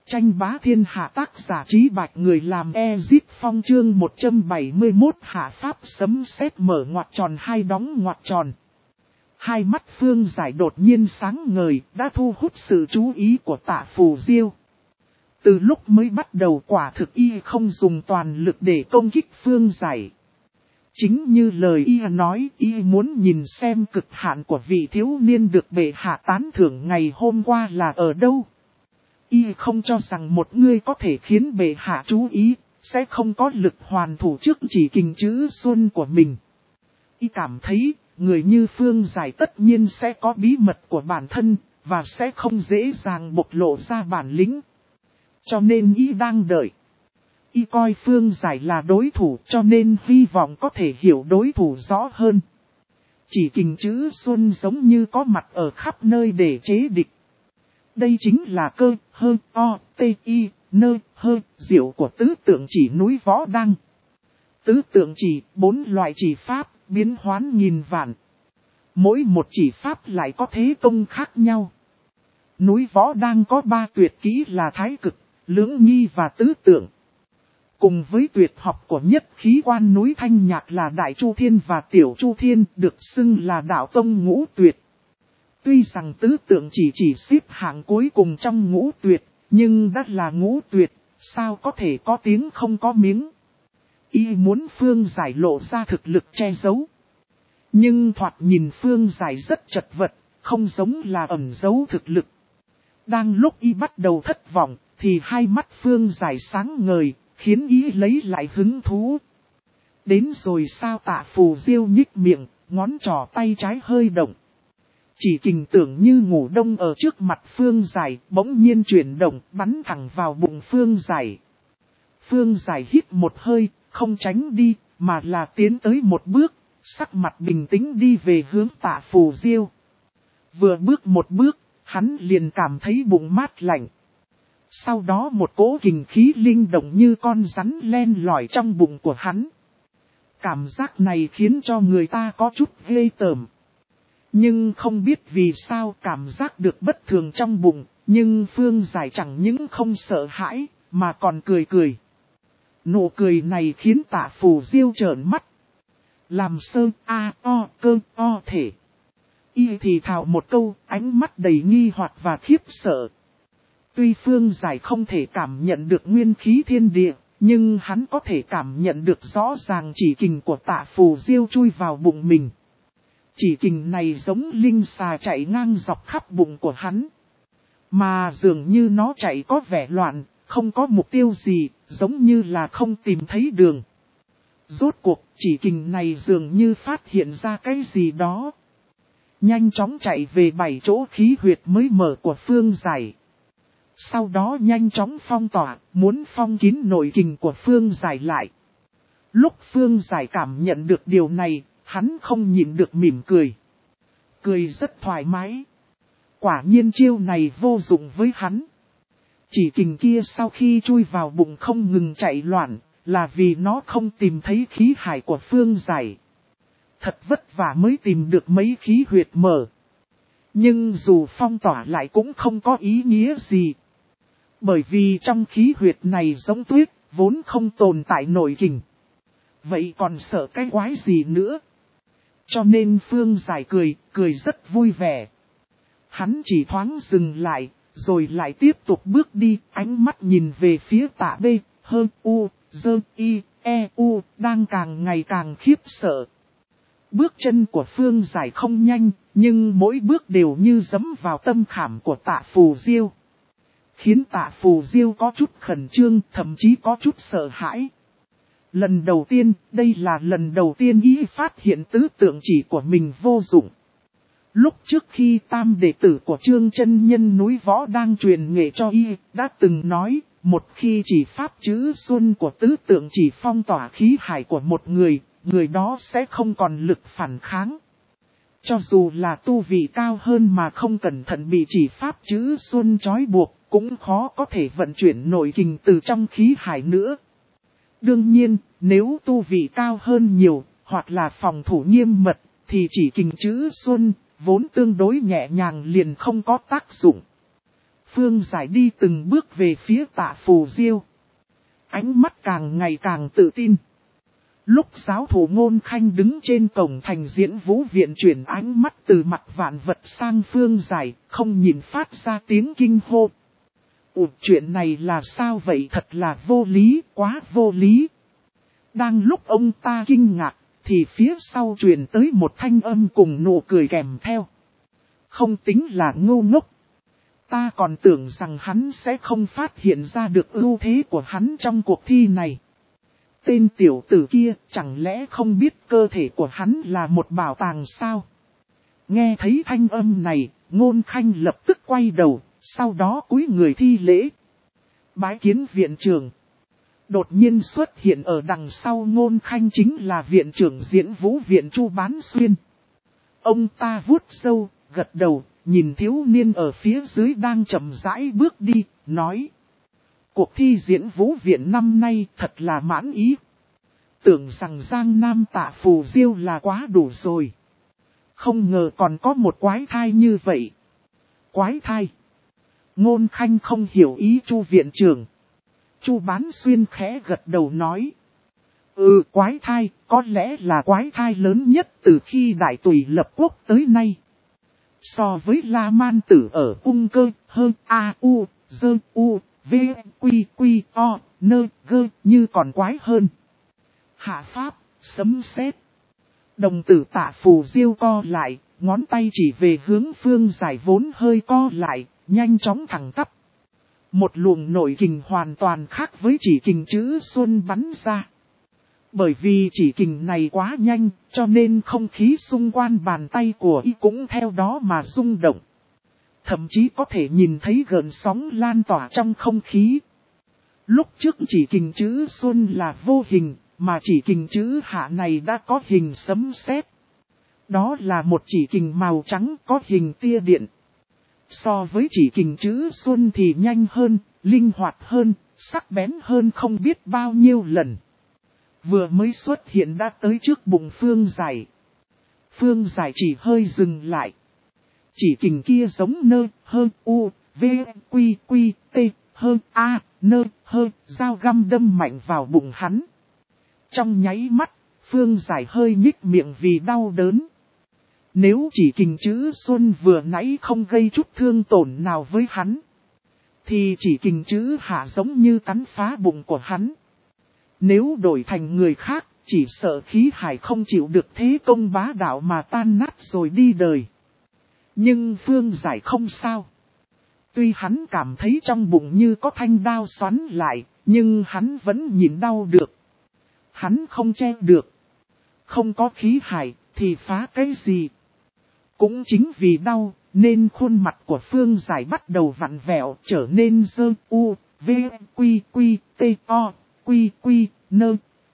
Tranh bá thiên hạ tác giả Trí Bạch, người làm Ezip Phong, chương 171 hạ pháp sấm sét mở ngoặc tròn hai đóng ngoặc tròn. Hai mắt Phương Giải đột nhiên sáng ngời, đã thu hút sự chú ý của Tạ Phù Diêu. Từ lúc mới bắt đầu quả thực y không dùng toàn lực để công kích Phương Giải. Chính như lời y nói, y muốn nhìn xem cực hạn của vị thiếu niên được bệ hạ tán thưởng ngày hôm qua là ở đâu. Y không cho rằng một người có thể khiến bệ hạ chú ý, sẽ không có lực hoàn thủ trước chỉ kình chữ xuân của mình. Y cảm thấy, người như Phương Giải tất nhiên sẽ có bí mật của bản thân, và sẽ không dễ dàng bộc lộ ra bản lĩnh. Cho nên y đang đợi. Y coi Phương Giải là đối thủ, cho nên hy vọng có thể hiểu đối thủ rõ hơn. Chỉ kình chữ xuân giống như có mặt ở khắp nơi để chế địch. Đây chính là cơ, hơ, o, t, i, nơ, hơ, diệu của tứ tượng chỉ núi Võ Đăng. Tứ tượng chỉ, 4 loại chỉ pháp, biến hoán nghìn vạn. Mỗi một chỉ pháp lại có thế công khác nhau. Núi Võ Đăng có 3 tuyệt kỹ là thái cực, lưỡng nghi và tứ tượng. Cùng với tuyệt học của nhất khí quan núi Thanh Nhạc là Đại Chu Thiên và Tiểu Chu Thiên, được xưng là đạo tông ngũ tuyệt. Tuy rằng tứ tượng chỉ xếp hạng cuối cùng trong ngũ tuyệt, nhưng đã là ngũ tuyệt, sao có thể có tiếng không có miếng. Y muốn Phương Giải lộ ra thực lực che giấu. Nhưng thoạt nhìn Phương Giải rất chật vật, không giống là ẩn giấu thực lực. Đang lúc y bắt đầu thất vọng, thì hai mắt Phương Giải sáng ngời, khiến y lấy lại hứng thú. Đến rồi sao? Tạ Phù Diêu nhích miệng, ngón trỏ tay trái hơi động. Chỉ kình tưởng như ngủ đông ở trước mặt Phương Giải, bỗng nhiên chuyển động, bắn thẳng vào bụng Phương Giải. Phương Giải hít một hơi, không tránh đi, mà là tiến tới một bước, sắc mặt bình tĩnh đi về hướng Tạ Phù Diêu. Vừa bước một bước, hắn liền cảm thấy bụng mát lạnh. Sau đó một cỗ kình khí linh động như con rắn len lỏi trong bụng của hắn. Cảm giác này khiến cho người ta có chút ghê tởm. Nhưng không biết vì sao cảm giác được bất thường trong bụng, nhưng Phương Giải chẳng những không sợ hãi, mà còn cười cười. Nụ cười này khiến Tạ Phù Diêu trợn mắt. Làm sơ a o cơ o thể. Y thì thào một câu, ánh mắt đầy nghi hoặc và khiếp sợ. Tuy Phương Giải không thể cảm nhận được nguyên khí thiên địa, nhưng hắn có thể cảm nhận được rõ ràng chỉ kình của Tạ Phù Diêu chui vào bụng mình. Chỉ kình này giống linh xà chạy ngang dọc khắp bụng của hắn. Mà dường như nó chạy có vẻ loạn, không có mục tiêu gì, giống như là không tìm thấy đường. Rốt cuộc, chỉ kình này dường như phát hiện ra cái gì đó. Nhanh chóng chạy về 7 chỗ khí huyệt mới mở của Phương Giải. Sau đó nhanh chóng phong tỏa, muốn phong kín nội kình của Phương Giải lại. Lúc Phương Giải cảm nhận được điều này, hắn không nhịn được mỉm cười. Cười rất thoải mái. Quả nhiên chiêu này vô dụng với hắn. Chỉ kình kia sau khi chui vào bụng không ngừng chạy loạn, là vì nó không tìm thấy khí hải của Phương Giải. Thật vất vả mới tìm được mấy khí huyệt mở. Nhưng dù phong tỏa lại cũng không có ý nghĩa gì. Bởi vì trong khí huyệt này giống tuyết, vốn không tồn tại nội kình. Vậy còn sợ cái quái gì nữa? Cho nên Phương Giải cười rất vui vẻ. Hắn chỉ thoáng dừng lại, rồi lại tiếp tục bước đi, ánh mắt nhìn về phía Tạ B, Hơ, U, Dơ, I, E, U, đang càng ngày càng khiếp sợ. Bước chân của Phương Giải không nhanh, nhưng mỗi bước đều như giẫm vào tâm khảm của Tạ Phù Diêu. Khiến Tạ Phù Diêu có chút khẩn trương, thậm chí có chút sợ hãi. Lần đầu tiên, đây là lần đầu tiên y phát hiện tứ tượng chỉ của mình vô dụng. Lúc trước khi tam đệ tử của Trương Chân Nhân núi Võ đang truyền nghệ cho y, đã từng nói, một khi chỉ pháp chữ xuân của tứ tượng chỉ phong tỏa khí hải của một người, người đó sẽ không còn lực phản kháng. Cho dù là tu vị cao hơn mà không cẩn thận bị chỉ pháp chữ xuân trói buộc, cũng khó có thể vận chuyển nội kình từ trong khí hải nữa. Đương nhiên, nếu tu vị cao hơn nhiều, hoặc là phòng thủ nghiêm mật, thì chỉ kình chữ xuân, vốn tương đối nhẹ nhàng liền không có tác dụng. Phương Giải đi từng bước về phía Tạ Phù Diêu. Ánh mắt càng ngày càng tự tin. Lúc giáo thủ Ngôn Khanh đứng trên cổng thành Diễn Vũ viện chuyển ánh mắt từ mặt vạn vật sang Phương Giải, không nhìn phát ra tiếng kinh hô. Chuyện này là sao vậy, thật là vô lý, quá vô lý. Đang lúc ông ta kinh ngạc, thì phía sau truyền tới một thanh âm cùng nụ cười kèm theo. Không tính là ngu ngốc. Ta còn tưởng rằng hắn sẽ không phát hiện ra được ưu thế của hắn trong cuộc thi này. Tên tiểu tử kia chẳng lẽ không biết cơ thể của hắn là một bảo tàng sao? Nghe thấy thanh âm này, Ngôn Khanh lập tức quay đầu, sau đó cúi người thi lễ. Bái kiến viện trưởng. Đột nhiên xuất hiện ở đằng sau Ngôn Khanh chính là viện trưởng Diễn Vũ viện Chu Bán Xuyên. Ông ta vuốt râu, gật đầu, nhìn thiếu niên ở phía dưới đang chậm rãi bước đi, nói. Cuộc thi Diễn Vũ viện năm nay thật là mãn ý. Tưởng rằng Giang Nam Tạ Phù Diêu là quá đủ rồi. Không ngờ còn có một quái thai như vậy. Quái thai. Ngôn Khanh không hiểu ý Chu viện trưởng. Chu Bán Xuyên khẽ gật đầu nói. Quái thai, có lẽ là quái thai lớn nhất từ khi Đại Tùy lập quốc tới nay. So với La Man Tử ở Ung Cơ, hơn A U, Dơ U, V, Quy, Quy, O, Nơ, Gơ như còn quái hơn. Hạ pháp, sấm sét. Đồng tử Tạ Phù Diêu co lại, ngón tay chỉ về hướng Phương Giải vốn hơi co lại, nhanh chóng thẳng tắp. Một luồng nội kình hoàn toàn khác với chỉ kình chữ xuân bắn ra. Bởi vì chỉ kình này quá nhanh, cho nên không khí xung quanh bàn tay của y cũng theo đó mà rung động. Thậm chí có thể nhìn thấy gợn sóng lan tỏa trong không khí. Lúc trước chỉ kình chữ xuân là vô hình, mà chỉ kình chữ hạ này đã có hình sấm sét. Đó là một chỉ kình màu trắng có hình tia điện. So với chỉ kình chữ xuân thì nhanh hơn, linh hoạt hơn, sắc bén hơn không biết bao nhiêu lần. Vừa mới xuất hiện đã tới trước bụng Phương Giải. Phương Giải chỉ hơi dừng lại. Chỉ kình kia giống nơ, hơn u, v, quy, quy, t, hơn a, nơ, hơn, dao găm đâm mạnh vào bụng hắn. Trong nháy mắt, Phương Giải hơi nhích miệng vì đau đớn. Nếu chỉ kình chữ xuân vừa nãy không gây chút thương tổn nào với hắn, thì chỉ kình chữ hạ giống như cắn phá bụng của hắn. Nếu đổi thành người khác, chỉ sợ khí hải không chịu được thế công bá đạo mà tan nát rồi đi đời. Nhưng Phương Giải không sao. Tuy hắn cảm thấy trong bụng như có thanh đao xoắn lại, nhưng hắn vẫn nhịn đau được. Hắn không che được. Không có khí hải, thì phá cái gì? Cũng chính vì đau, nên khuôn mặt của Phương Giải bắt đầu vặn vẹo, trở nên dơ, u, v, quy, quy, t, o, quy, quy, nơ.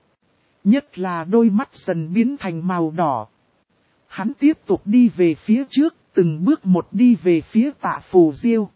Nhất là đôi mắt dần biến thành màu đỏ. Hắn tiếp tục đi về phía trước, từng bước một đi về phía Tạ Phù Diêu.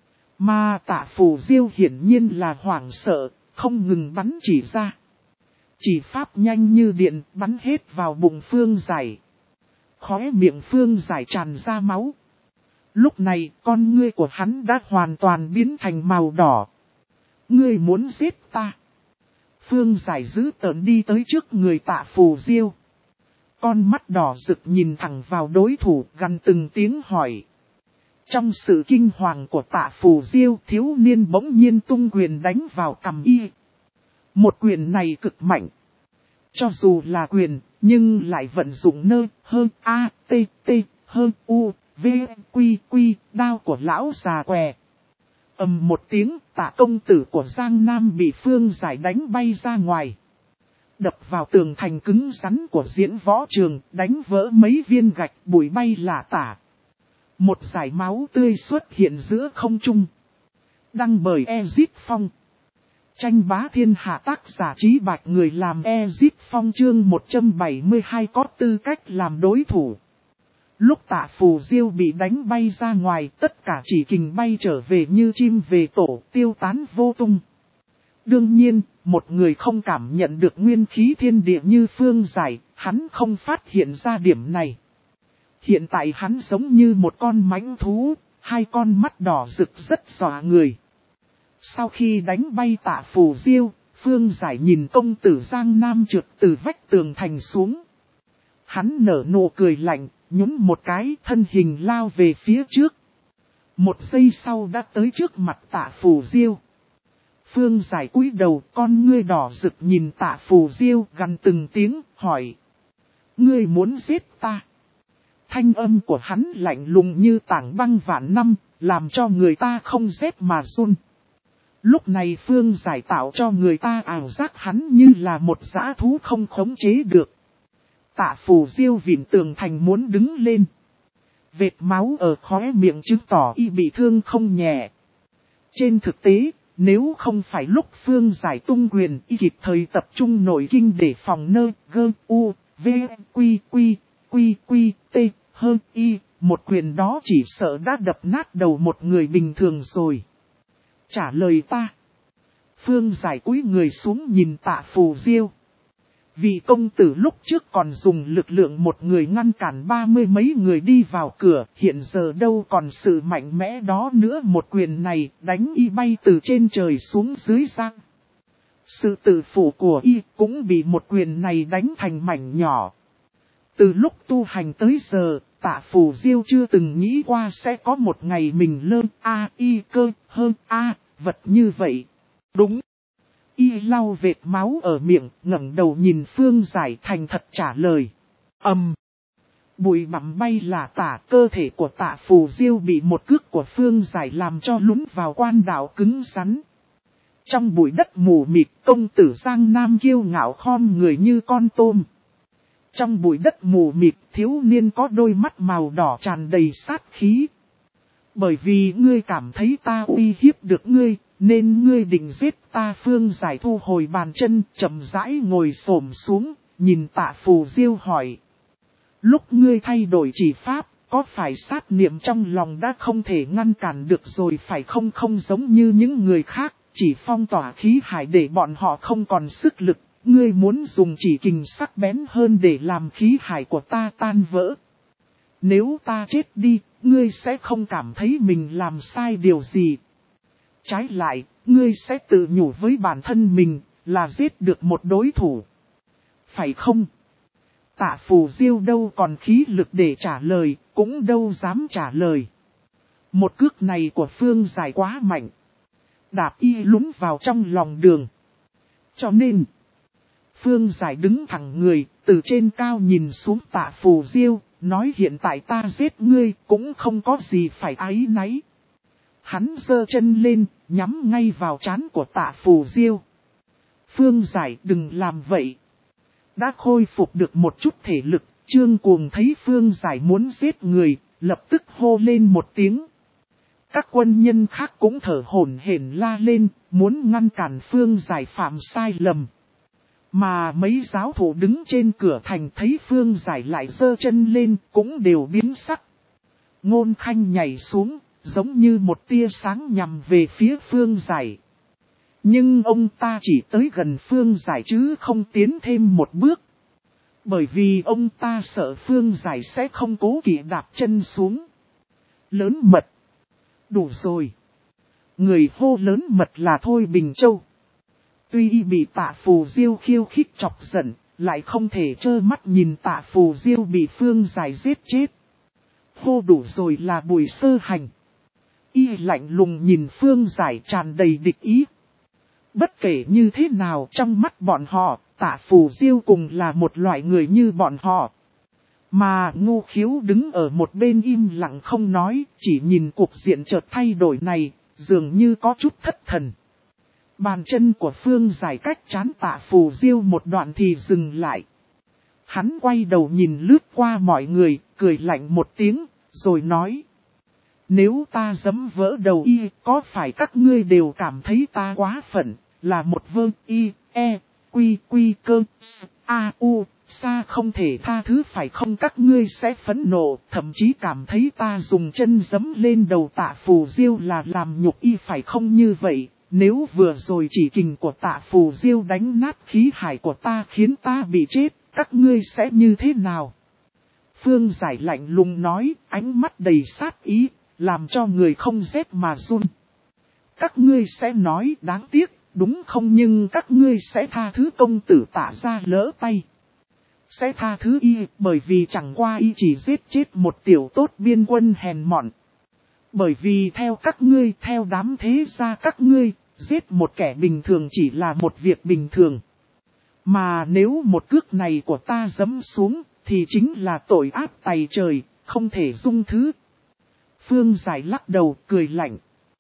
Mà Tạ Phù Diêu hiển nhiên là hoảng sợ, không ngừng bắn chỉ ra. Chỉ pháp nhanh như điện bắn hết vào bụng Phương Giải. Khóe miệng Phương Giải tràn ra máu. Lúc này con ngươi của hắn đã hoàn toàn biến thành màu đỏ. Ngươi muốn giết ta? Phương Giải dữ tợn đi tới trước người Tạ Phù Diêu. Con mắt đỏ rực nhìn thẳng vào đối thủ gằn từng tiếng hỏi. Trong sự kinh hoàng của Tạ Phù Diêu, thiếu niên bỗng nhiên tung quyền đánh vào cằm y. Một quyền này cực mạnh. Cho dù là quyền, nhưng lại vận dụng nơ, hơn a, t, t, hơn u, v, quy, quy, đao của lão già què. Ầm một tiếng, Tạ công tử của Giang Nam bị Phương Giải đánh bay ra ngoài. Đập vào tường thành cứng rắn của diễn võ trường, đánh vỡ mấy viên gạch, bụi bay lả tả. Một dải máu tươi xuất hiện giữa không trung. Đăng bởi Ezip Phong. Tranh bá thiên hạ, tác giả Trí Bạch, người làm Ezip Phong, chương 172, có tư cách làm đối thủ. Lúc Tạ Phù Diêu bị đánh bay ra ngoài, tất cả chỉ kình bay trở về như chim về tổ, tiêu tán vô tung. Đương nhiên, một người không cảm nhận được nguyên khí thiên địa như Phương Giải, hắn không phát hiện ra điểm này. Hiện tại hắn giống như một con mãnh thú, hai con mắt đỏ rực rất dọa người. Sau khi đánh bay Tạ Phù Diêu, Phương Giải nhìn công tử Giang Nam trượt từ vách tường thành xuống. Hắn nở nụ cười lạnh, nhún một cái thân hình lao về phía trước. Một giây sau đã tới trước mặt Tạ Phù Diêu. Phương Giải cúi đầu, con ngươi đỏ rực nhìn Tạ Phù Diêu gằn từng tiếng, hỏi. Ngươi muốn giết ta? Thanh âm của hắn lạnh lùng như tảng băng vạn năm, làm cho người ta không rét mà run. Lúc này Phương Giải tạo cho người ta ảo giác hắn như là một dã thú không khống chế được. Tạ Phù Diêu vịn tường thành muốn đứng lên. Vệt máu ở khóe miệng chứng tỏ y bị thương không nhẹ. Trên thực tế, nếu không phải lúc Phương Giải tung quyền y kịp thời tập trung nội kinh để phòng nơ, gơ, u, v, quy, t, hơn y, một quyền đó chỉ sợ đã đập nát đầu một người bình thường rồi. Trả lời ta. Phương Giải cúi người xuống nhìn Tạ Phù Diêu. Vị công tử lúc trước còn dùng lực lượng một người ngăn cản 30 mấy người đi vào cửa, hiện giờ đâu còn sự mạnh mẽ đó nữa, một quyền này đánh y bay từ trên trời xuống dưới giang. Sự tự phụ của y cũng bị một quyền này đánh thành mảnh nhỏ. Từ lúc tu hành tới giờ, Tạ Phù Diêu chưa từng nghĩ qua sẽ có một ngày mình lơ y cơ hơn vật như vậy. Đúng. Y lau vệt máu ở miệng, ngẩng đầu nhìn Phương Giải thành thật trả lời. Bụi bặm bay là tả, cơ thể của Tạ Phù Diêu bị một cước của Phương Giải làm cho lún vào quan đạo cứng rắn. Trong bụi đất mù mịt, công tử Giang Nam kiêu ngạo khom người như con tôm. Trong bụi đất mù mịt, thiếu niên có đôi mắt màu đỏ tràn đầy sát khí. Bởi vì ngươi cảm thấy ta uy hiếp được ngươi, nên ngươi định giết ta. Phương Giải thu hồi bàn chân, chậm rãi ngồi xổm xuống, nhìn Tạ Phù Diêu hỏi. Lúc ngươi thay đổi chỉ pháp, có phải sát niệm trong lòng đã không thể ngăn cản được rồi phải không? Không giống như những người khác, chỉ phong tỏa khí hải để bọn họ không còn sức lực. Ngươi muốn dùng chỉ kình sắc bén hơn để làm khí hải của ta tan vỡ. Nếu ta chết đi, ngươi sẽ không cảm thấy mình làm sai điều gì. Trái lại, ngươi sẽ tự nhủ với bản thân mình là giết được một đối thủ. Phải không? Tạ Phù Diêu đâu còn khí lực để trả lời, cũng đâu dám trả lời. Một cước này của Phương Giải quá mạnh. Đạp y lún vào trong lòng đường. Cho nên, Phương Giải đứng thẳng người, từ trên cao nhìn xuống Tạ Phù Diêu, nói hiện tại ta giết ngươi cũng không có gì phải áy náy. Hắn giơ chân lên, nhắm ngay vào trán của Tạ Phù Diêu. Phương Giải đừng làm vậy. Đã khôi phục được một chút thể lực, Trương Cuồng thấy Phương Giải muốn giết người, lập tức hô lên một tiếng. Các quân nhân khác cũng thở hổn hển la lên, muốn ngăn cản Phương Giải phạm sai lầm. Mà mấy giáo thủ đứng trên cửa thành thấy Phương Giải lại giơ chân lên, cũng đều biến sắc. Ngôn Khanh nhảy xuống, giống như một tia sáng nhằm về phía Phương Giải. Nhưng ông ta chỉ tới gần Phương Giải chứ không tiến thêm một bước. Bởi vì ông ta sợ Phương Giải sẽ không cố kỵ đạp chân xuống. Lớn mật. Đủ rồi. Người hô lớn mật là Thôi Bình Châu. Tuy y bị Tạ Phù Diêu khiêu khích chọc giận, lại không thể trơ mắt nhìn Tạ Phù Diêu bị Phương Giải giết chết. Hô đủ rồi là Bùi Sơ Hành. Y lạnh lùng nhìn Phương Giải tràn đầy địch ý. Bất kể như thế nào trong mắt bọn họ, Tạ Phù Diêu cùng là một loại người như bọn họ. Mà Ngô Khiếu đứng ở một bên im lặng không nói, chỉ nhìn cuộc diện chợt thay đổi này, dường như có chút thất thần. Bàn chân của Phương Giải cách trán Tạ Phù Diêu một đoạn thì dừng lại. Hắn quay đầu nhìn lướt qua mọi người, cười lạnh một tiếng, rồi nói. Nếu ta giẫm vỡ đầu y, có phải các ngươi đều cảm thấy ta quá phận, là một vơ y, e, quy cơ, a u, sa không thể tha thứ phải không? Các ngươi sẽ phẫn nộ, thậm chí cảm thấy ta dùng chân giẫm lên đầu Tạ Phù Diêu là làm nhục y phải không? Như vậy, nếu vừa rồi chỉ kình của Tạ Phù Diêu đánh nát khí hải của ta khiến ta bị chết, các ngươi sẽ như thế nào? Phương Giải lạnh lùng nói, ánh mắt đầy sát ý. làm cho người không rét mà run. Các ngươi sẽ nói đáng tiếc, đúng không, nhưng các ngươi sẽ tha thứ công tử Tạ ra lỡ tay. Sẽ tha thứ y, bởi vì chẳng qua y chỉ giết chết một tiểu tốt biên quân hèn mọn. Bởi vì theo các ngươi, theo đám thế gia các ngươi, giết một kẻ bình thường chỉ là một việc bình thường. Mà nếu một cước này của ta giẫm xuống, thì chính là tội ác tày trời, không thể dung thứ. Phương Giải lắc đầu, cười lạnh.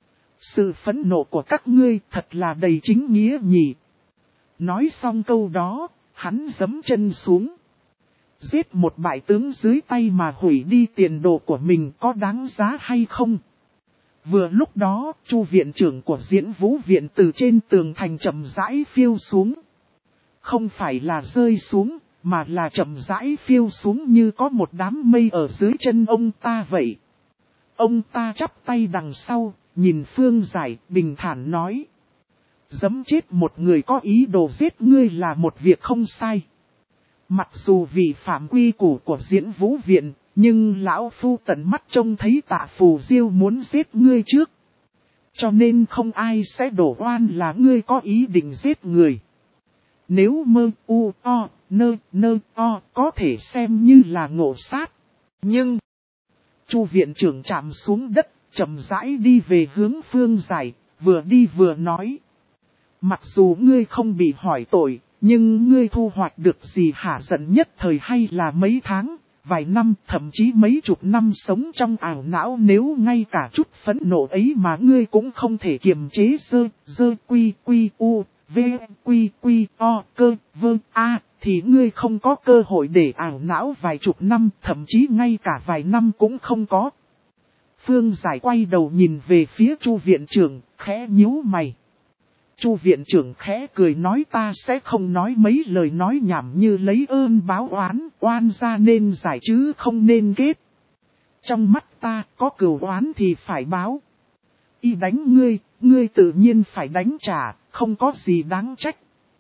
Sự phẫn nộ của các ngươi thật là đầy chính nghĩa nhỉ. Nói xong câu đó, hắn giẫm chân xuống. Giết một bại tướng dưới tay mà hủy đi tiền đồ của mình có đáng giá hay không? Vừa lúc đó, Chu viện trưởng của Diễn Vũ viện từ trên tường thành chậm rãi phiêu xuống. Không phải là rơi xuống, mà là chậm rãi phiêu xuống như có một đám mây ở dưới chân ông ta vậy. Ông ta chắp tay đằng sau, nhìn Phương Giải, bình thản nói. Giẫm chết một người có ý đồ giết ngươi là một việc không sai. Mặc dù vì phạm quy củ của Diễn Vũ viện, nhưng lão phu tận mắt trông thấy Tạ Phù Diêu muốn giết ngươi trước. Cho nên không ai sẽ đổ oan là ngươi có ý định giết người. Nếu mơ u o nơ o có thể xem như là ngộ sát. Nhưng Chu viện trưởng chạm xuống đất, chậm rãi đi về hướng Phương Giải, vừa đi vừa nói. Mặc dù ngươi không bị hỏi tội, nhưng ngươi thu hoạch được gì hả, giận nhất thời hay là mấy tháng, vài năm, thậm chí mấy chục năm sống trong ảo não, nếu ngay cả chút phẫn nộ ấy mà ngươi cũng không thể kiềm chế, dơ quy u, v quy o cơ vơ a, thì ngươi không có cơ hội để ảo não vài chục năm, thậm chí ngay cả vài năm cũng không có. Phương Giải quay đầu nhìn về phía Chu viện trưởng, khẽ nhíu mày. Chu viện trưởng khẽ cười nói, ta sẽ không nói mấy lời nói nhảm như lấy ơn báo oán, oan ra nên giải chứ không nên kết. Trong mắt ta có cừu oán thì phải báo. Y đánh ngươi tự nhiên phải đánh trả, không có gì đáng trách.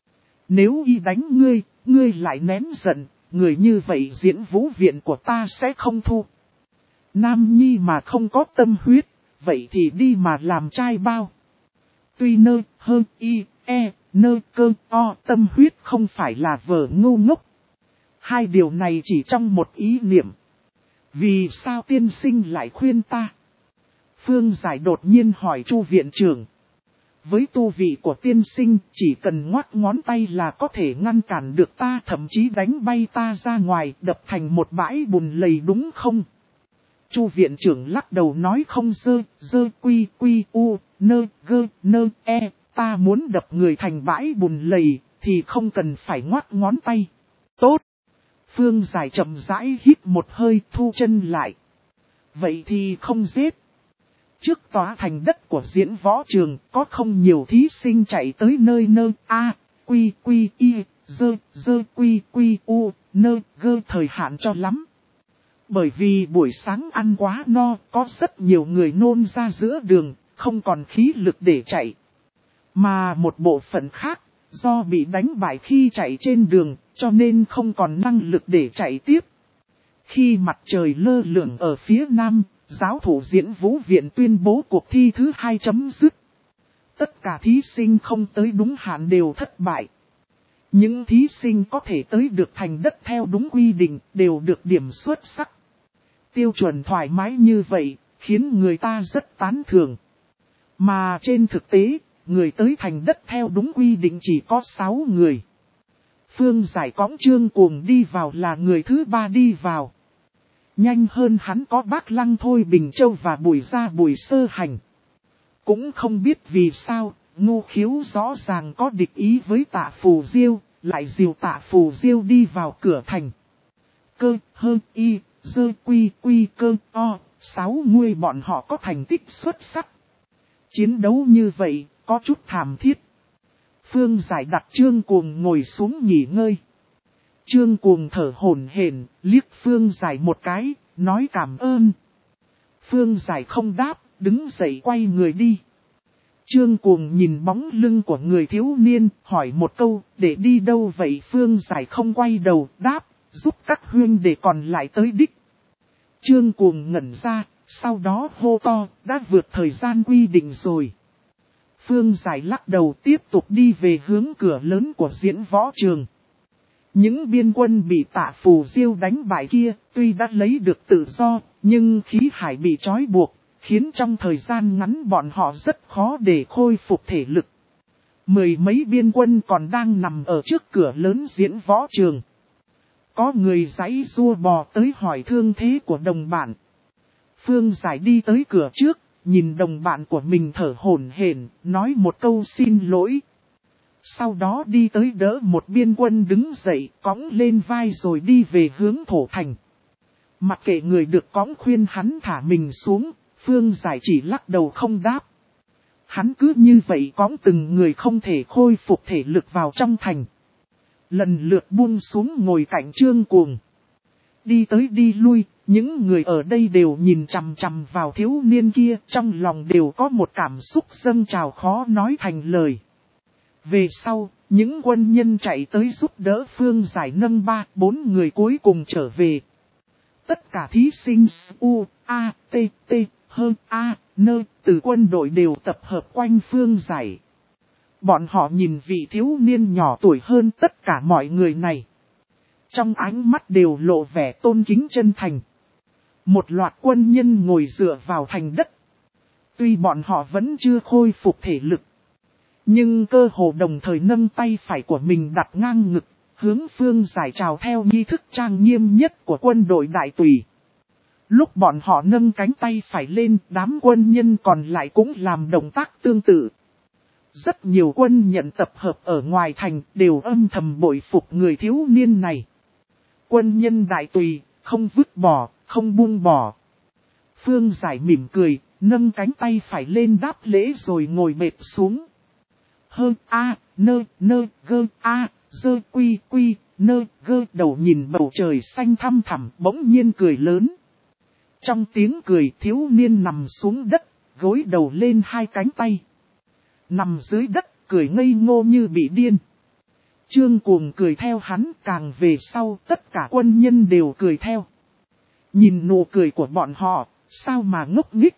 Nếu y đánh ngươi lại nén giận, người như vậy Diễn Vũ viện của ta sẽ không thu. Nam nhi mà không có tâm huyết, vậy thì đi mà làm trai bao. Tuy tâm huyết không phải là vờ ngu ngốc. Hai điều này chỉ trong một ý niệm. Vì sao tiên sinh lại khuyên ta? Phương Giải đột nhiên hỏi Chu viện trưởng. Với tu vị của tiên sinh, chỉ cần ngoắc ngón tay là có thể ngăn cản được ta, thậm chí đánh bay ta ra ngoài, đập thành một bãi bùn lầy đúng không? Chu viện trưởng lắc đầu nói, không, dơ quy u, nơ e, ta muốn đập người thành bãi bùn lầy, thì không cần phải ngoắc ngón tay. Tốt! Phương Giải chậm rãi hít một hơi, thu chân lại. Vậy thì không giết. Trước tòa thành đất của Diễn Võ trường, có không nhiều thí sinh chạy tới nơi quy y, dơ quy u, thời hạn cho lắm. Bởi vì buổi sáng ăn quá no, có rất nhiều người nôn ra giữa đường, không còn khí lực để chạy. Mà một bộ phận khác, do bị đánh bại khi chạy trên đường, cho nên không còn năng lực để chạy tiếp. Khi mặt trời lơ lửng ở phía nam, giáo thủ Diễn Vũ viện tuyên bố cuộc thi thứ 2 chấm dứt. Tất cả thí sinh không tới đúng hạn đều thất bại. Những thí sinh có thể tới được thành đất theo đúng quy định đều được điểm xuất sắc. Tiêu chuẩn thoải mái như vậy, khiến người ta rất tán thưởng. Mà trên thực tế, người tới thành đất theo đúng quy định chỉ có 6 người. Phương Giải cõng Trương Cuồng đi vào là người thứ 3 đi vào. Nhanh hơn hắn có Bác Lăng Thôi Bình Châu và Bùi Gia Bùi Sơ Hành. Cũng không biết vì sao, Ngô Khiếu rõ ràng có địch ý với Tạ Phù Diêu, lại dìu Tạ Phù Diêu đi vào cửa thành. Dơ quy cơ o, 6 người bọn họ có thành tích xuất sắc. Chiến đấu như vậy, có chút thảm thiết. Phương Giải đặt Trương Cuồng ngồi xuống nghỉ ngơi. Trương Cuồng thở hổn hển, liếc Phương Giải một cái, nói cảm ơn. Phương Giải không đáp, đứng dậy quay người đi. Trương Cuồng nhìn bóng lưng của người thiếu niên, hỏi một câu, để đi đâu vậy? Phương Giải không quay đầu, đáp, giúp các huynh để còn lại tới đích. Trương Cuồng ngẩn ra, Sau đó hô to, đã vượt thời gian quy định rồi. Phương Giải lắc đầu tiếp tục đi về hướng cửa lớn của diễn võ trường. Những biên quân bị Tạ Phù Diêu đánh bại kia, tuy đã lấy được tự do, nhưng khí hải bị trói buộc, khiến trong thời gian ngắn bọn họ rất khó để khôi phục thể lực. Mười mấy biên quân còn đang nằm ở trước cửa lớn diễn võ trường. Có người giãy giụa bò tới hỏi thương thế của đồng bạn. Phương Giải đi tới cửa trước, nhìn đồng bạn của mình thở hổn hển, nói một câu xin lỗi. Sau đó đi tới đỡ một biên quân đứng dậy, cõng lên vai rồi đi về hướng thổ thành. Mặc kệ người được cõng khuyên hắn thả mình xuống, Phương Giải chỉ lắc đầu không đáp. Hắn cứ như vậy cõng từng người không thể khôi phục thể lực vào trong thành. Lần lượt buông xuống ngồi cạnh Trương Cuồng. Đi tới đi lui, những người ở đây đều nhìn chằm chằm vào thiếu niên kia, trong lòng đều có một cảm xúc dâng trào khó nói thành lời. Về sau, những quân nhân chạy tới giúp đỡ Phương Giải nâng 3-4 người cuối cùng trở về. Tất cả thí sinh U, A, T, T, H, A, N từ quân đội đều tập hợp quanh Phương Giải. Bọn họ nhìn vị thiếu niên nhỏ tuổi hơn tất cả mọi người này. Trong ánh mắt đều lộ vẻ tôn kính chân thành. Một loạt quân nhân ngồi dựa vào thành đất. Tuy bọn họ vẫn chưa khôi phục thể lực, nhưng cơ hồ đồng thời nâng tay phải của mình đặt ngang ngực, hướng Phương Giải chào theo nghi thức trang nghiêm nhất của quân đội đại tùy. Lúc bọn họ nâng cánh tay phải lên, đám quân nhân còn lại cũng làm động tác tương tự. Rất nhiều quân nhận tập hợp ở ngoài thành đều âm thầm bội phục người thiếu niên này. Quân nhân đại tùy, không vứt bỏ, không buông bỏ. Phương Giải mỉm cười, nâng cánh tay phải lên đáp lễ rồi ngồi bệt xuống. Hơn A, nơ, gơ, A, dơ quy, nơ, gơ đầu nhìn bầu trời xanh thăm thẳm bỗng nhiên cười lớn. Trong tiếng cười thiếu niên nằm xuống đất, gối đầu lên hai cánh tay. Nằm dưới đất, cười ngây ngô như bị điên. Trương Cuồng cười theo hắn, càng về sau tất cả quân nhân đều cười theo. Nhìn nụ cười của bọn họ, sao mà ngốc nghếch.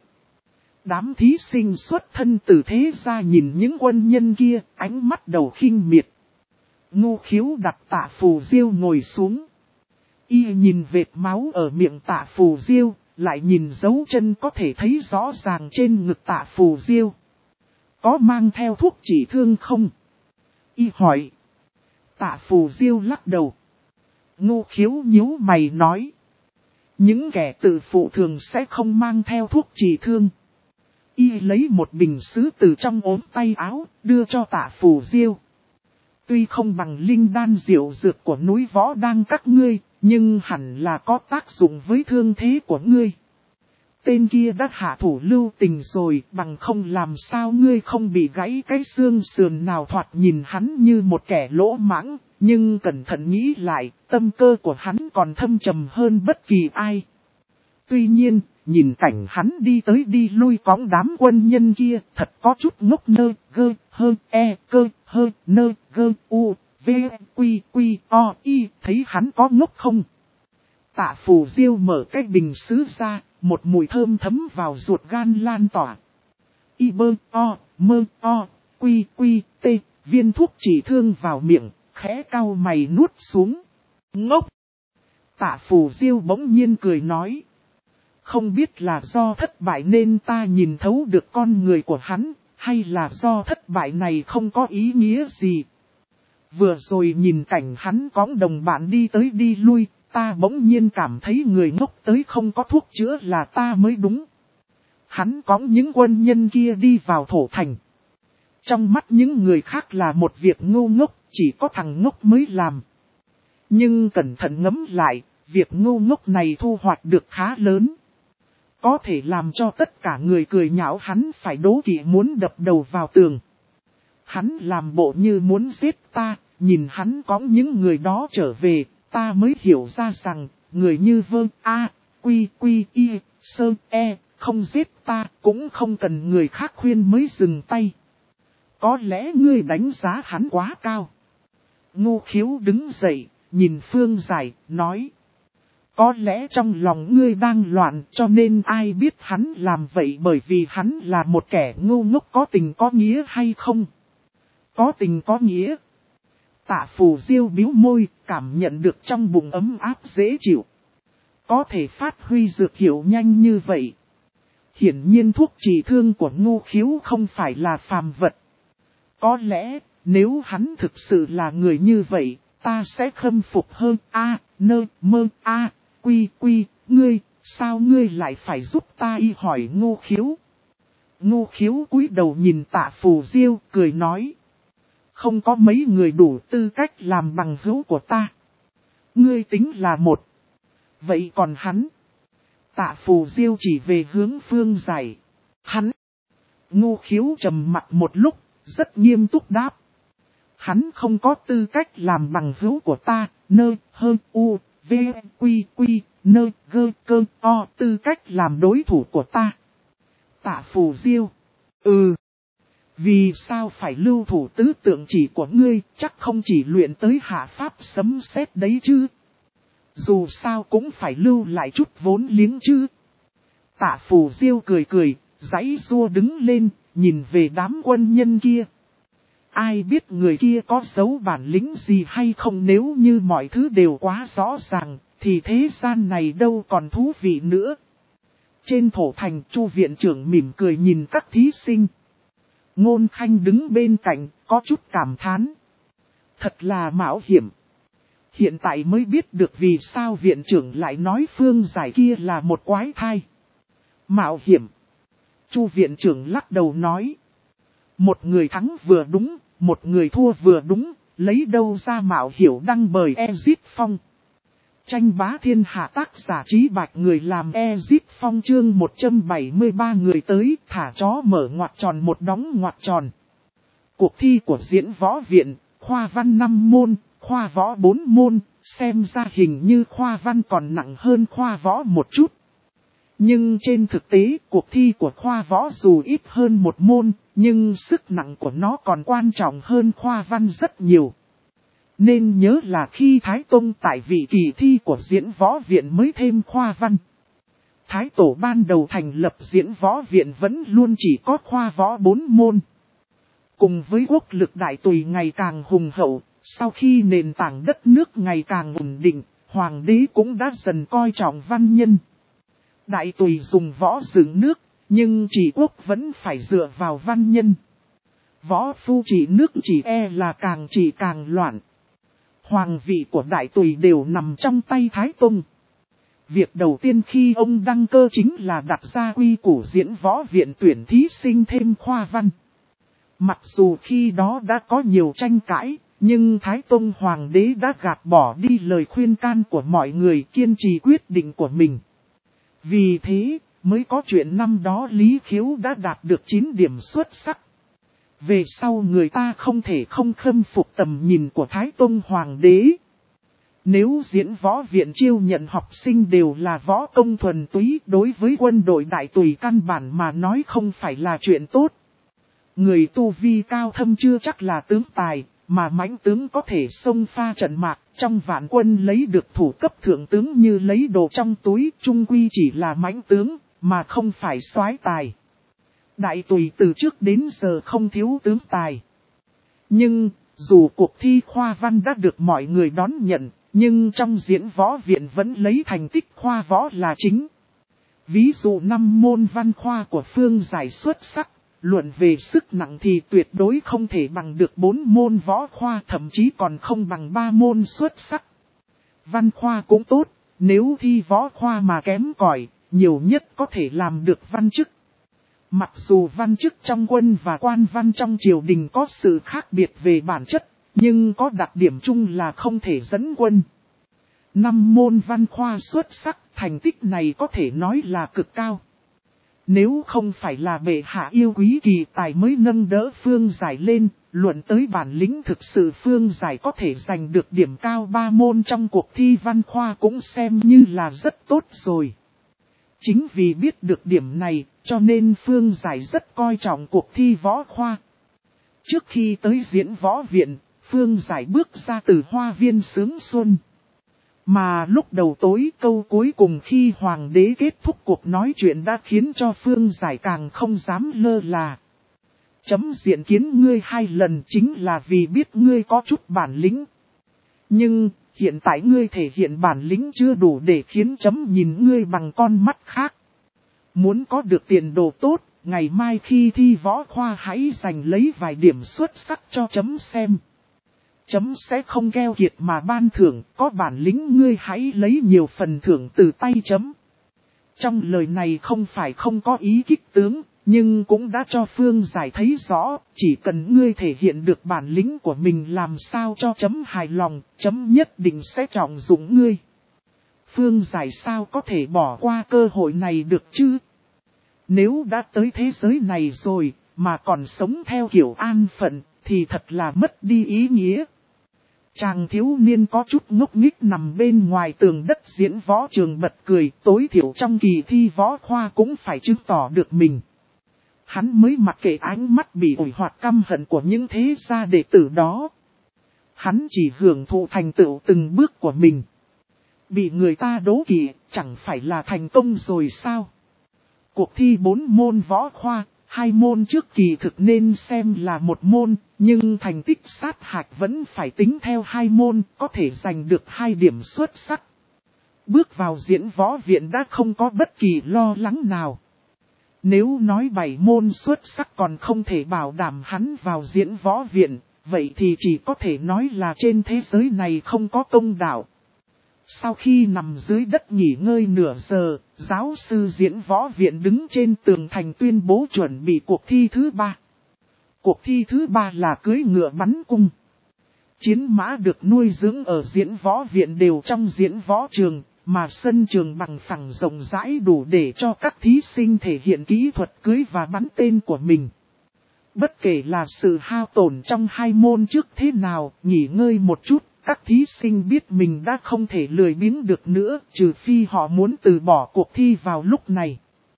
Đám thí sinh xuất thân từ thế ra nhìn những quân nhân kia, ánh mắt đầu khinh miệt. Ngô Khiếu đặt Tạ Phù Diêu ngồi xuống. Y nhìn vệt máu ở miệng Tạ Phù Diêu, lại nhìn dấu chân có thể thấy rõ ràng trên ngực Tạ Phù Diêu. Có mang theo thuốc trị thương không? Y hỏi. Tạ Phù Diêu lắc đầu. Ngô Khiếu nhíu mày nói. Những kẻ tự phụ thường sẽ không mang theo thuốc trị thương. Y lấy một bình sứ từ trong ốm tay áo, đưa cho Tạ Phù Diêu. Tuy không bằng linh đan diệu dược của núi Võ Đang các ngươi, nhưng hẳn là có tác dụng với thương thế của ngươi. Tên kia đã hạ thủ lưu tình rồi, bằng không làm sao ngươi không bị gãy cái xương sườn nào. Thoạt nhìn hắn như một kẻ lỗ mãng, nhưng cẩn thận nghĩ lại, tâm cơ của hắn còn thâm trầm hơn bất kỳ ai. Tuy nhiên, nhìn cảnh hắn đi tới đi lui cõng đám quân nhân kia, thật có chút ngốc nơ, gơ, hơ, e, cơ, hơ, nơ, gơ, u, v, quy, o, y, thấy hắn có ngốc không? Tạ Phù Diêu mở cái bình sứ ra, một mùi thơm thấm vào ruột gan lan tỏa. Y bơ, o, mơ, o, quy, t, viên thuốc trị thương vào miệng, khẽ cau mày nuốt xuống. Ngốc! Tạ Phù Diêu bỗng nhiên cười nói. Không biết là do thất bại nên ta nhìn thấu được con người của hắn, hay là do thất bại này không có ý nghĩa gì. Vừa rồi nhìn cảnh hắn cõng đồng bạn đi tới đi lui, ta bỗng nhiên cảm thấy người ngốc tới không có thuốc chữa là ta mới đúng. Hắn cõng những quân nhân kia đi vào thổ thành. Trong mắt những người khác là một việc ngu ngốc, chỉ có thằng ngốc mới làm. Nhưng cẩn thận ngẫm lại, việc ngu ngốc này thu hoạch được khá lớn. Có thể làm cho tất cả người cười nhạo hắn phải đố kỵ muốn đập đầu vào tường. Hắn làm bộ như muốn giết ta, nhìn hắn cõng những người đó trở về, ta mới hiểu ra rằng, người như Vơ, A, Quy, Y, Sơ, E, không giết ta, cũng không cần người khác khuyên mới dừng tay. Có lẽ ngươi đánh giá hắn quá cao. Ngô Khiếu đứng dậy, nhìn Phương Giải, nói. Có lẽ trong lòng ngươi đang loạn cho nên ai biết hắn làm vậy bởi vì hắn là một kẻ ngu ngốc có tình có nghĩa hay không? Có tình có nghĩa. Tạ Phù Diêu bĩu môi, cảm nhận được trong bụng ấm áp dễ chịu. Có thể phát huy dược hiệu nhanh như vậy. Hiển nhiên thuốc trị thương của Ngô Khiếu không phải là phàm vật. Có lẽ, nếu hắn thực sự là người như vậy, ta sẽ khâm phục hơn. Quy, ngươi, sao ngươi lại phải giúp ta y hỏi Ngô Khiếu? Ngô Khiếu cúi đầu nhìn Tạ Phù Diêu, cười nói. Không có mấy người đủ tư cách làm bằng hữu của ta. Ngươi tính là một. Vậy còn hắn? Tạ Phù Diêu chỉ về hướng Phương Giải. Hắn. Ngô Khiếu trầm mặt một lúc, rất nghiêm túc đáp. Hắn không có tư cách làm bằng hữu của ta, tư cách làm đối thủ của ta. Tạ Phù Diêu. Vì sao phải lưu thủ tứ tượng chỉ của ngươi, chắc không chỉ luyện tới hạ pháp sấm sét đấy chứ. Dù sao cũng phải lưu lại chút vốn liếng chứ. Tạ Phù Diêu cười, giãy giụa đứng lên, nhìn về đám quân nhân kia. Ai biết người kia có giấu bản lĩnh gì hay không, nếu như mọi thứ đều quá rõ ràng, thì thế gian này đâu còn thú vị nữa. Trên thổ thành, Chu viện trưởng mỉm cười nhìn các thí sinh. Ngôn Khanh đứng bên cạnh, có chút cảm thán. Thật là mạo hiểm. Hiện tại mới biết được vì sao viện trưởng lại nói Phương Giải kia là một quái thai. Mạo hiểm. Chu viện trưởng lắc đầu nói. Một người thắng vừa đúng, một người thua vừa đúng, lấy đâu ra mạo hiểu đăng bởi Ezit Phong. Tranh bá thiên hạ tác giả Trí Bạch người làm Ezit Phong chương 173 người tới, thả chó mở ngoặc tròn một đóng ngoặc tròn. Cuộc thi của diễn võ viện, khoa văn 5 môn, khoa võ 4 môn, xem ra hình như khoa văn còn nặng hơn khoa võ một chút. Nhưng trên thực tế, cuộc thi của khoa võ dù ít hơn một môn, nhưng sức nặng của nó còn quan trọng hơn khoa văn rất nhiều. Nên nhớ là khi Thái Tông tại vị kỳ thi của diễn võ viện mới thêm khoa văn. Thái Tổ ban đầu thành lập diễn võ viện vẫn luôn chỉ có khoa võ 4 môn. Cùng với quốc lực đại tùy ngày càng hùng hậu, sau khi nền tảng đất nước ngày càng ổn định, hoàng đế cũng đã dần coi trọng văn nhân. Đại tùy dùng võ dựng nước, nhưng trị quốc vẫn phải dựa vào văn nhân. Võ phu trị nước chỉ là càng trị càng loạn. Hoàng vị của đại tùy đều nằm trong tay Thái Tông. Việc đầu tiên khi ông đăng cơ chính là đặt ra quy củ diễn võ viện tuyển thí sinh thêm khoa văn. Mặc dù khi đó đã có nhiều tranh cãi, nhưng Thái Tông Hoàng đế đã gạt bỏ đi lời khuyên can của mọi người, kiên trì quyết định của mình. Vì thế, mới có chuyện năm đó Lý Khiếu đã đạt được 9 điểm xuất sắc. Về sau người ta không thể không khâm phục tầm nhìn của Thái Tông Hoàng đế. Nếu diễn võ viện chiêu nhận học sinh đều là võ công thuần túy, đối với quân đội đại tùy căn bản mà nói không phải là chuyện tốt. Người tu vi cao thâm chưa chắc là tướng tài, mà mãnh tướng có thể xông pha trận mạc, trong vạn quân lấy được thủ cấp thượng tướng như lấy đồ trong túi, chung quy chỉ là mãnh tướng, mà không phải soái tài. Đại tùy từ trước đến giờ không thiếu tướng tài. Nhưng, dù cuộc thi khoa văn đã được mọi người đón nhận, nhưng trong diễn võ viện vẫn lấy thành tích khoa võ là chính. Ví dụ 5 môn văn khoa của Phương Giải xuất sắc, luận về sức nặng thì tuyệt đối không thể bằng được 4 môn võ khoa, thậm chí còn không bằng 3 môn xuất sắc. Văn khoa cũng tốt, nếu thi võ khoa mà kém cỏi, nhiều nhất có thể làm được văn chức. Mặc dù văn chức trong quân và quan văn trong triều đình có sự khác biệt về bản chất, nhưng có đặc điểm chung là không thể dẫn quân. 5 môn văn khoa xuất sắc, thành tích này có thể nói là cực cao. Nếu không phải là bệ hạ yêu quý kỳ tài mới nâng đỡ Phương Giải lên, luận tới bản lĩnh thực sự Phương Giải có thể giành được điểm cao 3 môn trong cuộc thi văn khoa cũng xem như là rất tốt rồi. Chính vì biết được điểm này, cho nên Phương Giải rất coi trọng cuộc thi võ khoa. Trước khi tới diễn võ viện, Phương Giải bước ra từ hoa viên Sướng Xuân. Mà lúc đầu tối câu cuối cùng khi hoàng đế kết thúc cuộc nói chuyện đã khiến cho Phương Giải càng không dám lơ là. Chấm diện kiến ngươi 2 lần chính là vì biết ngươi có chút bản lĩnh. Nhưng, hiện tại ngươi thể hiện bản lĩnh chưa đủ để khiến chấm nhìn ngươi bằng con mắt khác. Muốn có được tiền đồ tốt, ngày mai khi thi võ khoa hãy giành lấy vài điểm xuất sắc cho chấm xem. Chấm sẽ không keo kiệt mà ban thưởng, có bản lĩnh ngươi hãy lấy nhiều phần thưởng từ tay chấm. Trong lời này không phải không có ý kích tướng, nhưng cũng đã cho Phương Giải thấy rõ, chỉ cần ngươi thể hiện được bản lĩnh của mình làm sao cho chấm hài lòng, chấm nhất định sẽ trọng dụng ngươi. Phương Giải sao có thể bỏ qua cơ hội này được chứ? Nếu đã tới thế giới này rồi, mà còn sống theo kiểu an phận, thì thật là mất đi ý nghĩa. Chàng thiếu niên có chút ngốc nghếch nằm bên ngoài tường đất diễn võ trường bật cười, tối thiểu trong kỳ thi võ khoa cũng phải chứng tỏ được mình. Hắn mới mặc kệ ánh mắt bị ủi hoặc căm hận của những thế gia đệ tử đó. Hắn chỉ hưởng thụ thành tựu từng bước của mình. Bị người ta đố kỵ, chẳng phải là thành công rồi sao? Cuộc thi 4 môn võ khoa, 2 môn trước kỳ thực nên xem là một môn, nhưng thành tích sát hạch vẫn phải tính theo 2 môn, có thể giành được 2 điểm xuất sắc. Bước vào diễn võ viện đã không có bất kỳ lo lắng nào. Nếu nói 7 môn xuất sắc còn không thể bảo đảm hắn vào diễn võ viện, vậy thì chỉ có thể nói là trên thế giới này không có công đạo. Sau khi nằm dưới đất nghỉ ngơi nửa giờ, giáo sư diễn võ viện đứng trên tường thành tuyên bố chuẩn bị cuộc thi thứ 3. Cuộc thi thứ 3 là cưỡi ngựa bắn cung. Chiến mã được nuôi dưỡng ở diễn võ viện đều trong diễn võ trường, mà sân trường bằng phẳng rộng rãi đủ để cho các thí sinh thể hiện kỹ thuật cưỡi và bắn tên của mình. Bất kể là sự hao tổn trong 2 môn trước thế nào, nghỉ ngơi một chút. Các thí sinh biết mình đã không thể lười biếng được nữa, trừ phi họ muốn từ bỏ cuộc thi vào lúc này.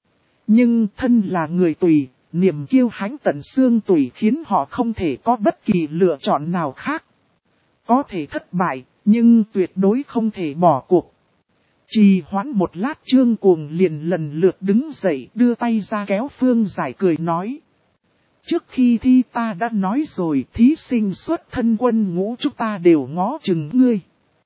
Nhưng thân là người tùy, niềm kiêu hãnh tận xương tùy khiến họ không thể có bất kỳ lựa chọn nào khác. Có thể thất bại, nhưng tuyệt đối không thể bỏ cuộc. Trì hoãn một lát Trương Cuồng liền lần lượt đứng dậy đưa tay ra kéo Phương Giải cười nói. Trước khi thi ta đã nói rồi thí sinh xuất thân quân ngũ chúng ta đều ngó chừng ngươi.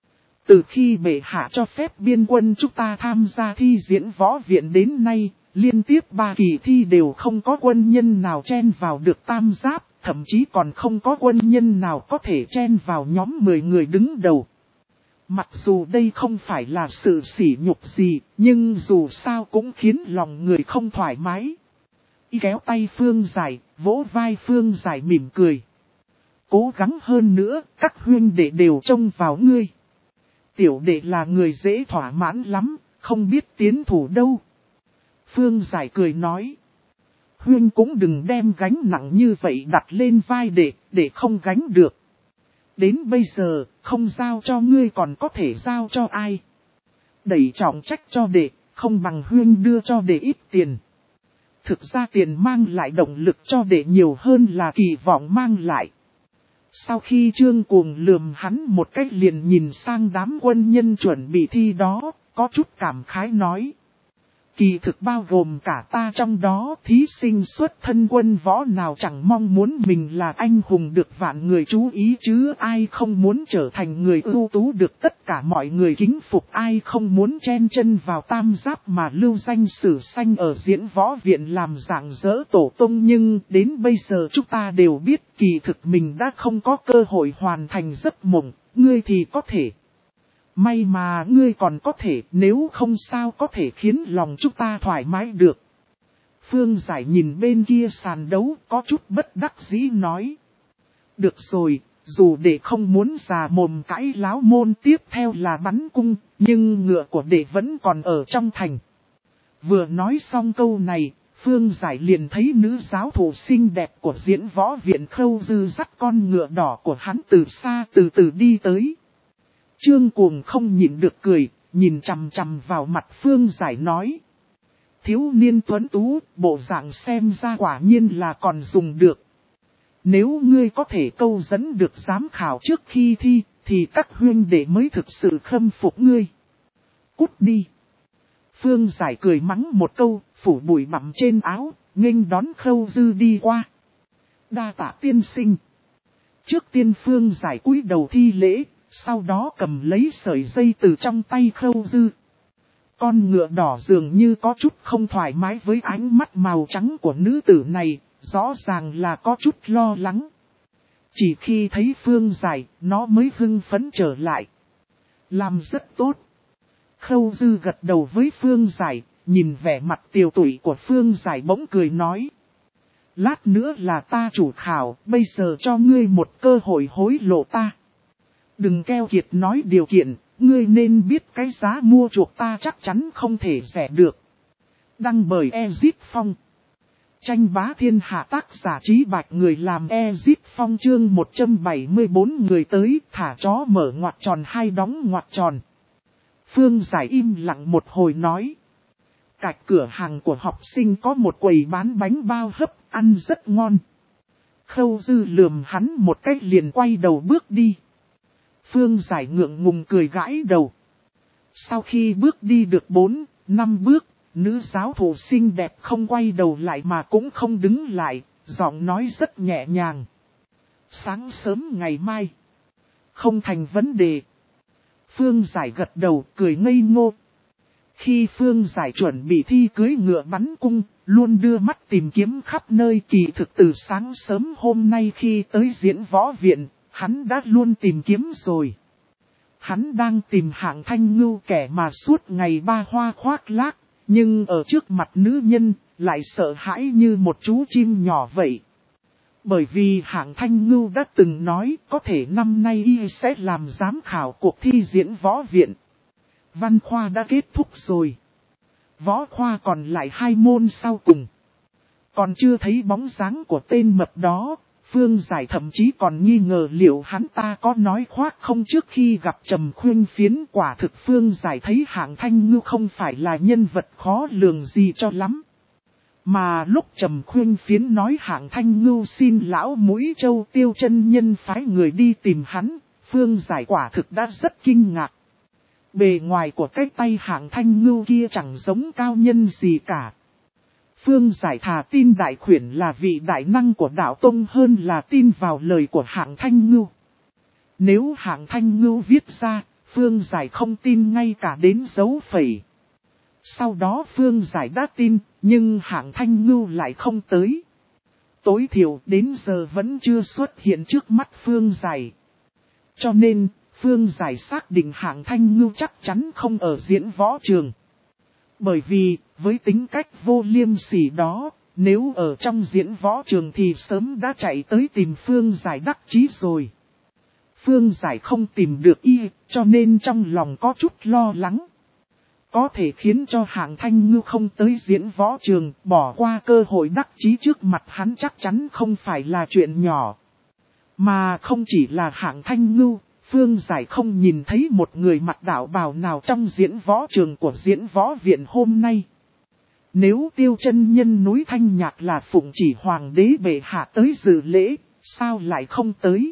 Từ khi bệ hạ cho phép biên quân chúng ta tham gia thi diễn võ viện đến nay, liên tiếp 3 kỳ thi đều không có quân nhân nào chen vào được tam giáp, thậm chí còn không có quân nhân nào có thể chen vào nhóm 10 người đứng đầu. Mặc dù đây không phải là sự sỉ nhục gì, nhưng dù sao cũng khiến lòng người không thoải mái. Y kéo tay Phương Giải, vỗ vai Phương Giải mỉm cười. Cố gắng hơn nữa, các huynh đệ đều trông vào ngươi. Tiểu đệ là người dễ thỏa mãn lắm, không biết tiến thủ đâu. Phương Giải cười nói. Huynh cũng đừng đem gánh nặng như vậy đặt lên vai đệ, để không gánh được. Đến bây giờ, không giao cho ngươi còn có thể giao cho ai. Đẩy trọng trách cho đệ, không bằng huynh đưa cho đệ ít tiền. Thực ra tiền mang lại động lực cho đệ nhiều hơn là kỳ vọng mang lại. Sau khi Trương Cuồng lườm hắn một cách liền nhìn sang đám quân nhân chuẩn bị thi đó, có chút cảm khái nói. Kỳ thực bao gồm cả ta trong đó, thí sinh xuất thân quân võ nào chẳng mong muốn mình là anh hùng được vạn người chú ý chứ ai không muốn trở thành người ưu tú được tất cả mọi người kính phục, ai không muốn chen chân vào tam giáp mà lưu danh sử xanh ở diễn võ viện làm rạng rỡ tổ tông. Nhưng đến bây giờ chúng ta đều biết kỳ thực mình đã không có cơ hội hoàn thành giấc mộng, ngươi thì có thể. May mà ngươi còn có thể, nếu không sao có thể khiến lòng chúng ta thoải mái được. Phương Giải nhìn bên kia sàn đấu có chút bất đắc dĩ nói. Được rồi, dù đệ không muốn già mồm cãi láo môn tiếp theo là bắn cung, nhưng ngựa của đệ vẫn còn ở trong thành. Vừa nói xong câu này, Phương Giải liền thấy nữ giáo thủ xinh đẹp của diễn võ viện Khâu Dư dắt con ngựa đỏ của hắn từ xa từ từ đi tới. Trương Cuồng không nhịn được cười, nhìn chằm chằm vào mặt Phương Giải nói. Thiếu niên tuấn tú, bộ dạng xem ra quả nhiên là còn dùng được. Nếu ngươi có thể câu dẫn được giám khảo trước khi thi, thì các huynh đệ mới thực sự khâm phục ngươi. Cút đi. Phương Giải cười mắng một câu, phủ bụi bặm trên áo, nghênh đón Khâu Dư đi qua. Đa tạ tiên sinh. Trước tiên Phương Giải cúi đầu thi lễ, sau đó cầm lấy sợi dây từ trong tay Khâu Dư. Con ngựa đỏ dường như có chút không thoải mái với ánh mắt màu trắng của nữ tử này, rõ ràng là có chút lo lắng. Chỉ khi thấy Phương Giải, nó mới hưng phấn trở lại. Làm rất tốt. Khâu Dư gật đầu với Phương Giải, nhìn vẻ mặt tiều tụy của Phương Giải bỗng cười nói. Lát nữa là ta chủ khảo, bây giờ cho ngươi một cơ hội hối lộ ta. Đừng keo kiệt nói điều kiện, ngươi nên biết cái giá mua chuộc ta chắc chắn không thể rẻ được. Đăng bởi Ezit Phong. Tranh bá thiên hạ tác giả Trí Bạch người làm Ezit Phong chương 174 người tới thả chó mở ngoặc tròn hai đóng ngoặc tròn. Phương Giải im lặng một hồi nói. Cạnh cửa hàng của học sinh có một quầy bán bánh bao hấp, ăn rất ngon. Khâu Dư lườm hắn một cách liền quay đầu bước đi. Phương Giải ngượng ngùng cười gãi đầu. Sau khi bước đi được 4-5 bước, nữ giáo thụ xinh đẹp không quay đầu lại mà cũng không đứng lại, giọng nói rất nhẹ nhàng. Sáng sớm ngày mai. Không thành vấn đề. Phương Giải gật đầu cười ngây ngô. Khi Phương Giải chuẩn bị thi cưới ngựa bắn cung, luôn đưa mắt tìm kiếm khắp nơi kỳ thực từ sáng sớm hôm nay khi tới diễn võ viện, hắn đã luôn tìm kiếm rồi. Hắn đang tìm Hạng Thanh Ngưu kẻ mà suốt ngày ba hoa khoác lác, nhưng ở trước mặt nữ nhân, lại sợ hãi như một chú chim nhỏ vậy. Bởi vì Hạng Thanh Ngưu đã từng nói có thể năm nay y sẽ làm giám khảo cuộc thi diễn võ viện. Văn khoa đã kết thúc rồi. Võ khoa còn lại 2 môn sau cùng. Còn chưa thấy bóng dáng của tên mập đó, Phương Giải thậm chí còn nghi ngờ liệu hắn ta có nói khoác không trước khi gặp Trầm Khuynh Phiến. Quả thực Phương Giải thấy Hạng Thanh Ngưu không phải là nhân vật khó lường gì cho lắm. Mà lúc Trầm Khuynh Phiến nói Hạng Thanh Ngưu xin lão Mũi Châu Tiêu chân nhân phái người đi tìm hắn, Phương Giải quả thực đã rất kinh ngạc. Bề ngoài của cái tay Hạng Thanh Ngưu kia chẳng giống cao nhân gì cả. Phương Giải thà tin Đại Khuyển là vị đại năng của đạo tông hơn là tin vào lời của Hạng Thanh Ngưu. Nếu Hạng Thanh Ngưu viết ra, Phương Giải không tin ngay cả đến dấu phẩy. Sau đó Phương Giải đã tin, nhưng Hạng Thanh Ngưu lại không tới. Tối thiểu đến giờ vẫn chưa xuất hiện trước mắt Phương Giải. Cho nên, Phương Giải xác định Hạng Thanh Ngưu chắc chắn không ở diễn võ trường. Bởi vì, với tính cách vô liêm sỉ đó, nếu ở trong diễn võ trường thì sớm đã chạy tới tìm Phương Giải đắc chí rồi. Phương Giải không tìm được y, cho nên trong lòng có chút lo lắng. Có thể khiến cho Hạng Thanh Ngưu không tới diễn võ trường, bỏ qua cơ hội đắc chí trước mặt hắn chắc chắn không phải là chuyện nhỏ. Mà không chỉ là Hạng Thanh Ngưu, Phương Giải không nhìn thấy một người mặc đạo bào nào trong diễn võ trường của diễn võ viện hôm nay. Nếu Tiêu chân nhân núi Thanh Nhạc là phụng chỉ hoàng đế bệ hạ tới dự lễ, sao lại không tới?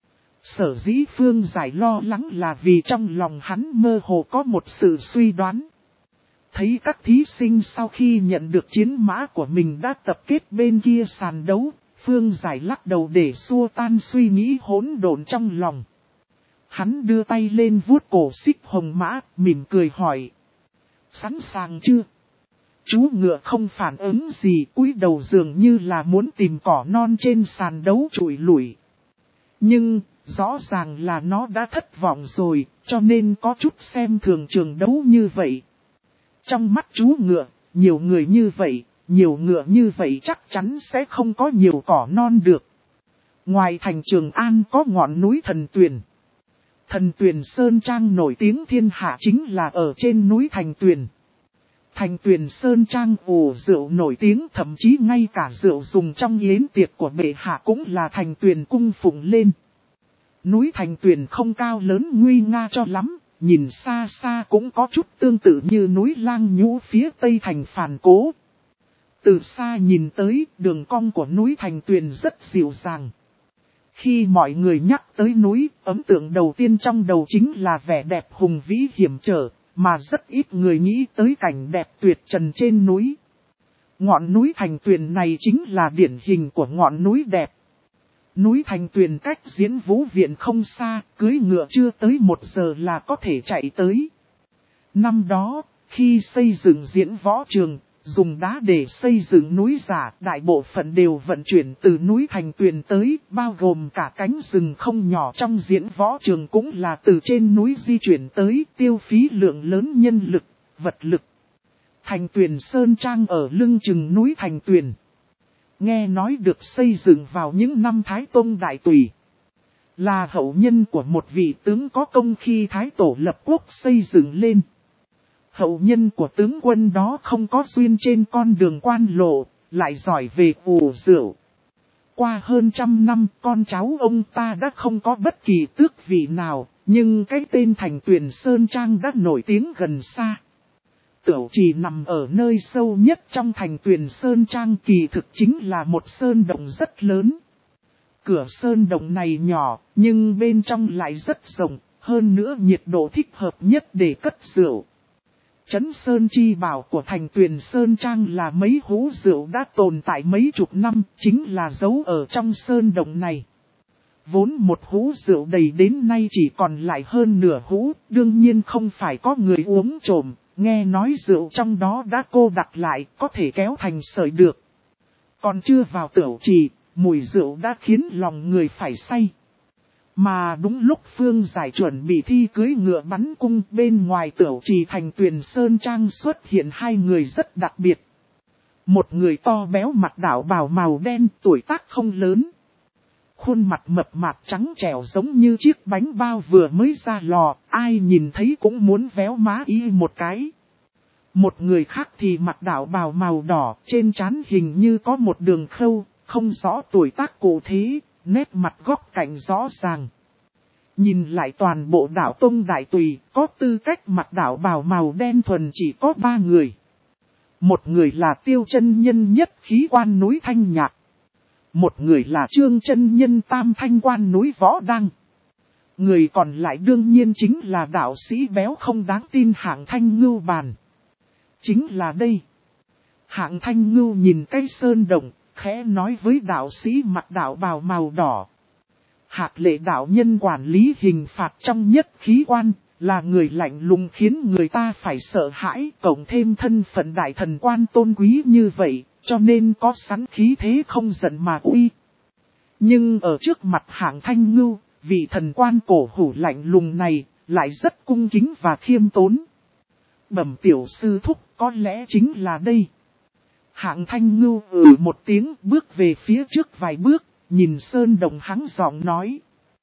Sở dĩ Phương Giải lo lắng là vì trong lòng hắn mơ hồ có một sự suy đoán. Thấy các thí sinh sau khi nhận được chiến mã của mình đã tập kết bên kia sàn đấu, Phương Giải lắc đầu để xua tan suy nghĩ hỗn độn trong lòng. Hắn đưa tay lên vuốt cổ xích hồng mã, mỉm cười hỏi. Sẵn sàng chưa? Chú ngựa không phản ứng gì, cúi đầu dường như là muốn tìm cỏ non trên sàn đấu trụi lủi. Nhưng, rõ ràng là nó đã thất vọng rồi, cho nên có chút xem thường trường đấu như vậy. Trong mắt chú ngựa, nhiều người như vậy, nhiều ngựa như vậy chắc chắn sẽ không có nhiều cỏ non được. Ngoài thành Trường An có ngọn núi Thần Tuyền. Thần Tuyền Sơn Trang nổi tiếng thiên hạ chính là ở trên núi Thành Tuyền. Thành Tuyền Sơn Trang ủ rượu nổi tiếng, thậm chí ngay cả rượu dùng trong yến tiệc của bệ hạ cũng là Thành Tuyền cung phụng lên. Núi Thành Tuyền không cao lớn nguy nga cho lắm, nhìn xa xa cũng có chút tương tự như núi Lang Nhũ phía tây thành Phàn Cố. Từ xa nhìn tới, đường cong của núi Thành Tuyền rất dịu dàng. Khi mọi người nhắc tới núi, ấn tượng đầu tiên trong đầu chính là vẻ đẹp hùng vĩ hiểm trở, mà rất ít người nghĩ tới cảnh đẹp tuyệt trần trên núi. Ngọn núi Thành Tuyền này chính là điển hình của ngọn núi đẹp. Núi Thành Tuyền cách Diễn Vũ Viện không xa, cưỡi ngựa chưa tới 1 giờ là có thể chạy tới. Năm đó, khi xây dựng diễn võ trường, dùng đá để xây dựng núi giả, đại bộ phận đều vận chuyển từ núi Thành Tuyền tới, bao gồm cả cánh rừng không nhỏ trong diễn võ trường cũng là từ trên núi di chuyển tới, tiêu phí lượng lớn nhân lực, vật lực. Thành Tuyền Sơn Trang ở lưng chừng núi Thành Tuyền. Nghe nói được xây dựng vào những năm Thái Tông Đại Tùy. Là hậu nhân của một vị tướng có công khi Thái Tổ lập quốc xây dựng lên. Hậu nhân của tướng quân đó không có duyên trên con đường quan lộ, lại giỏi về ủ rượu. Qua hơn 100 năm, con cháu ông ta đã không có bất kỳ tước vị nào, nhưng cái tên Thành Tuyền Sơn Trang đã nổi tiếng gần xa. Tửu Trì nằm ở nơi sâu nhất trong Thành Tuyền Sơn Trang, kỳ thực chính là một sơn động rất lớn. Cửa sơn động này nhỏ, nhưng bên trong lại rất rộng, hơn nữa nhiệt độ thích hợp nhất để cất rượu. Trấn Sơn chi bảo của Thành Tuyền Sơn Trang là mấy hũ rượu đã tồn tại mấy chục năm, chính là giấu ở trong sơn động này. Vốn một hũ rượu đầy đến nay chỉ còn lại hơn nửa hũ, đương nhiên không phải có người uống trộm, nghe nói rượu trong đó đã cô đặc lại, có thể kéo thành sợi được. Còn chưa vào Tửu Trì, mùi rượu đã khiến lòng người phải say. Mà đúng lúc Phương Giải chuẩn bị thi cưới ngựa bắn cung, bên ngoài Tửu Trì Thành Tuyền Sơn Trang xuất hiện 2 người rất đặc biệt. Một người to béo mặt đảo bào màu đen, tuổi tác không lớn. Khuôn mặt mập mạp trắng trẻo giống như chiếc bánh bao vừa mới ra lò, ai nhìn thấy cũng muốn véo má y một cái. Một người khác thì mặt đảo bào màu đỏ, trên trán hình như có một đường khâu, không rõ tuổi tác cụ thể, nét mặt góc cạnh rõ ràng. Nhìn lại toàn bộ đạo Tông Đại Tùy, có tư cách mặt đảo bào màu đen thuần chỉ có 3 người. Một người là Tiêu Chân Nhân nhất khí quan núi Thanh Nhạc. Một người là Trương Chân Nhân tam thanh quan núi Võ Đăng. Người còn lại đương nhiên chính là đạo sĩ béo không đáng tin Hạng Thanh Ngưu Bàn. Chính là đây. Hạng Thanh Ngưu nhìn cái sơn động, khẽ nói với đạo sĩ mặt đạo bào màu đỏ. Hạc Lệ đạo nhân quản lý hình phạt trong nhất khí quan, là người lạnh lùng khiến người ta phải sợ hãi, cộng thêm thân phận đại thần quan tôn quý như vậy, cho nên có sẵn khí thế không giận mà uy. Nhưng ở trước mặt Hạng Thanh Ngưu, vị thần quan cổ hủ lạnh lùng này, lại rất cung kính và khiêm tốn. Bẩm tiểu sư thúc, có lẽ chính là đây. Hạng Thanh Ngưu một tiếng, bước về phía trước vài bước, nhìn sơn đồng hắng giọng nói.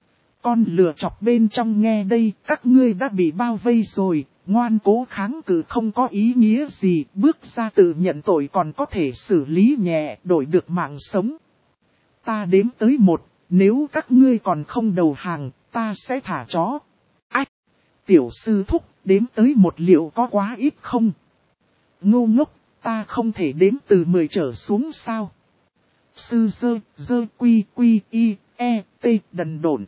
Con lừa chọc bên trong nghe đây, các ngươi đã bị bao vây rồi, ngoan cố kháng cự không có ý nghĩa gì, bước ra tự nhận tội còn có thể xử lý nhẹ, đổi được mạng sống. Ta đếm tới 1, nếu các ngươi còn không đầu hàng, ta sẽ thả chó. Ách! Tiểu sư thúc, đếm tới 1 liệu có quá ít không? Ngu ngốc, ta không thể đếm từ 10 trở xuống sao? Sư dơ quy y, t đần độn.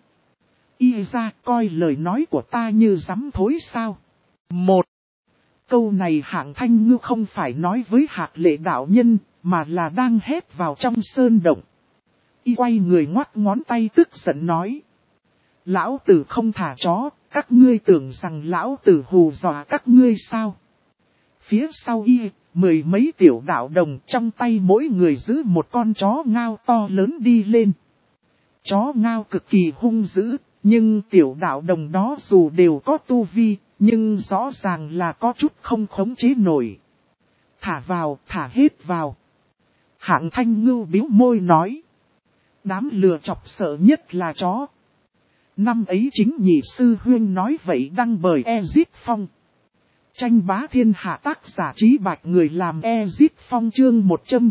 Y ra coi lời nói của ta như dám thối sao? 1. Câu này Hạng Thanh Ngưu không phải nói với Hạc Lệ đạo nhân, mà là đang hét vào trong sơn động. Y quay người ngoắt ngón tay tức giận nói. Lão tử không thả chó, các ngươi tưởng rằng lão tử hù dọa các ngươi sao? Phía sau y, 10 mấy tiểu đạo đồng trong tay mỗi người giữ một con chó ngao to lớn đi lên. Chó ngao cực kỳ hung dữ, nhưng tiểu đạo đồng đó dù đều có tu vi, nhưng rõ ràng là có chút không khống chế nổi. Thả vào, thả hết vào. Hạng Thanh Ngưu bĩu môi nói. Đám lừa chọc sợ nhất là chó. Năm ấy chính nhị sư huyên nói vậy đăng bởi Ezit Phong. Tranh bá thiên hạ tác giả Trí Bạch người làm Ezit Phong chương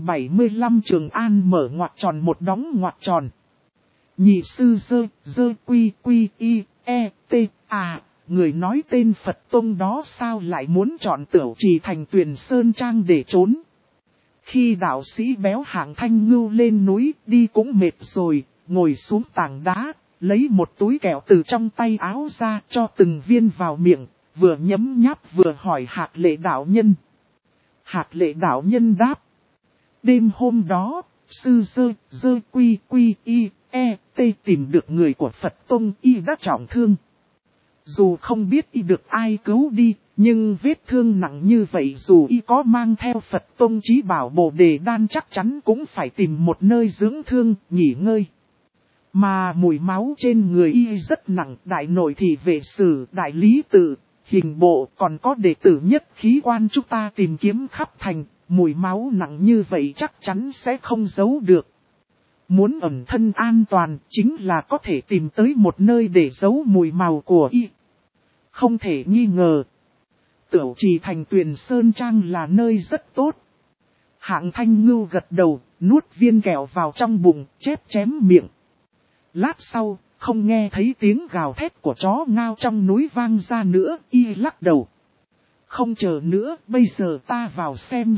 175 Trường An mở ngoặc tròn một đóng ngoặc tròn. Nhị sư dơ quy y, t người nói tên Phật Tông đó sao lại muốn chọn Tửu Trì Thành Tuyền Sơn Trang để trốn. Khi đạo sĩ béo Hạng Thanh Ngưu lên núi đi cũng mệt rồi, ngồi xuống tảng đá, lấy một túi kẹo từ trong tay áo ra cho từng viên vào miệng, vừa nhấm nháp vừa hỏi Hạc Lệ đạo nhân. Hạc Lệ đạo nhân đáp. Đêm hôm đó, sư dơ quy y, tìm được người của Phật Tông y đã trọng thương. Dù không biết y được ai cứu đi, nhưng vết thương nặng như vậy dù y có mang theo Phật Tông chí bảo Bồ Đề Đan chắc chắn cũng phải tìm một nơi dưỡng thương, nghỉ ngơi. Mà mùi máu trên người y rất nặng, đại nội thị vệ sử, đại lý tự, hình bộ, còn có đệ tử nhất khí quan chúng ta tìm kiếm khắp thành, mùi máu nặng như vậy chắc chắn sẽ không giấu được. Muốn ẩn thân an toàn chính là có thể tìm tới một nơi để giấu mùi màu của y. Không thể nghi ngờ. Tửu Trì thành Tuyền Sơn Trang là nơi rất tốt. Hạng Thanh Ngưu gật đầu, nuốt viên kẹo vào trong bụng, chém miệng. Lát sau, không nghe thấy tiếng gào thét của chó ngao trong núi vang ra nữa, y lắc đầu. Không chờ nữa, bây giờ ta vào xem.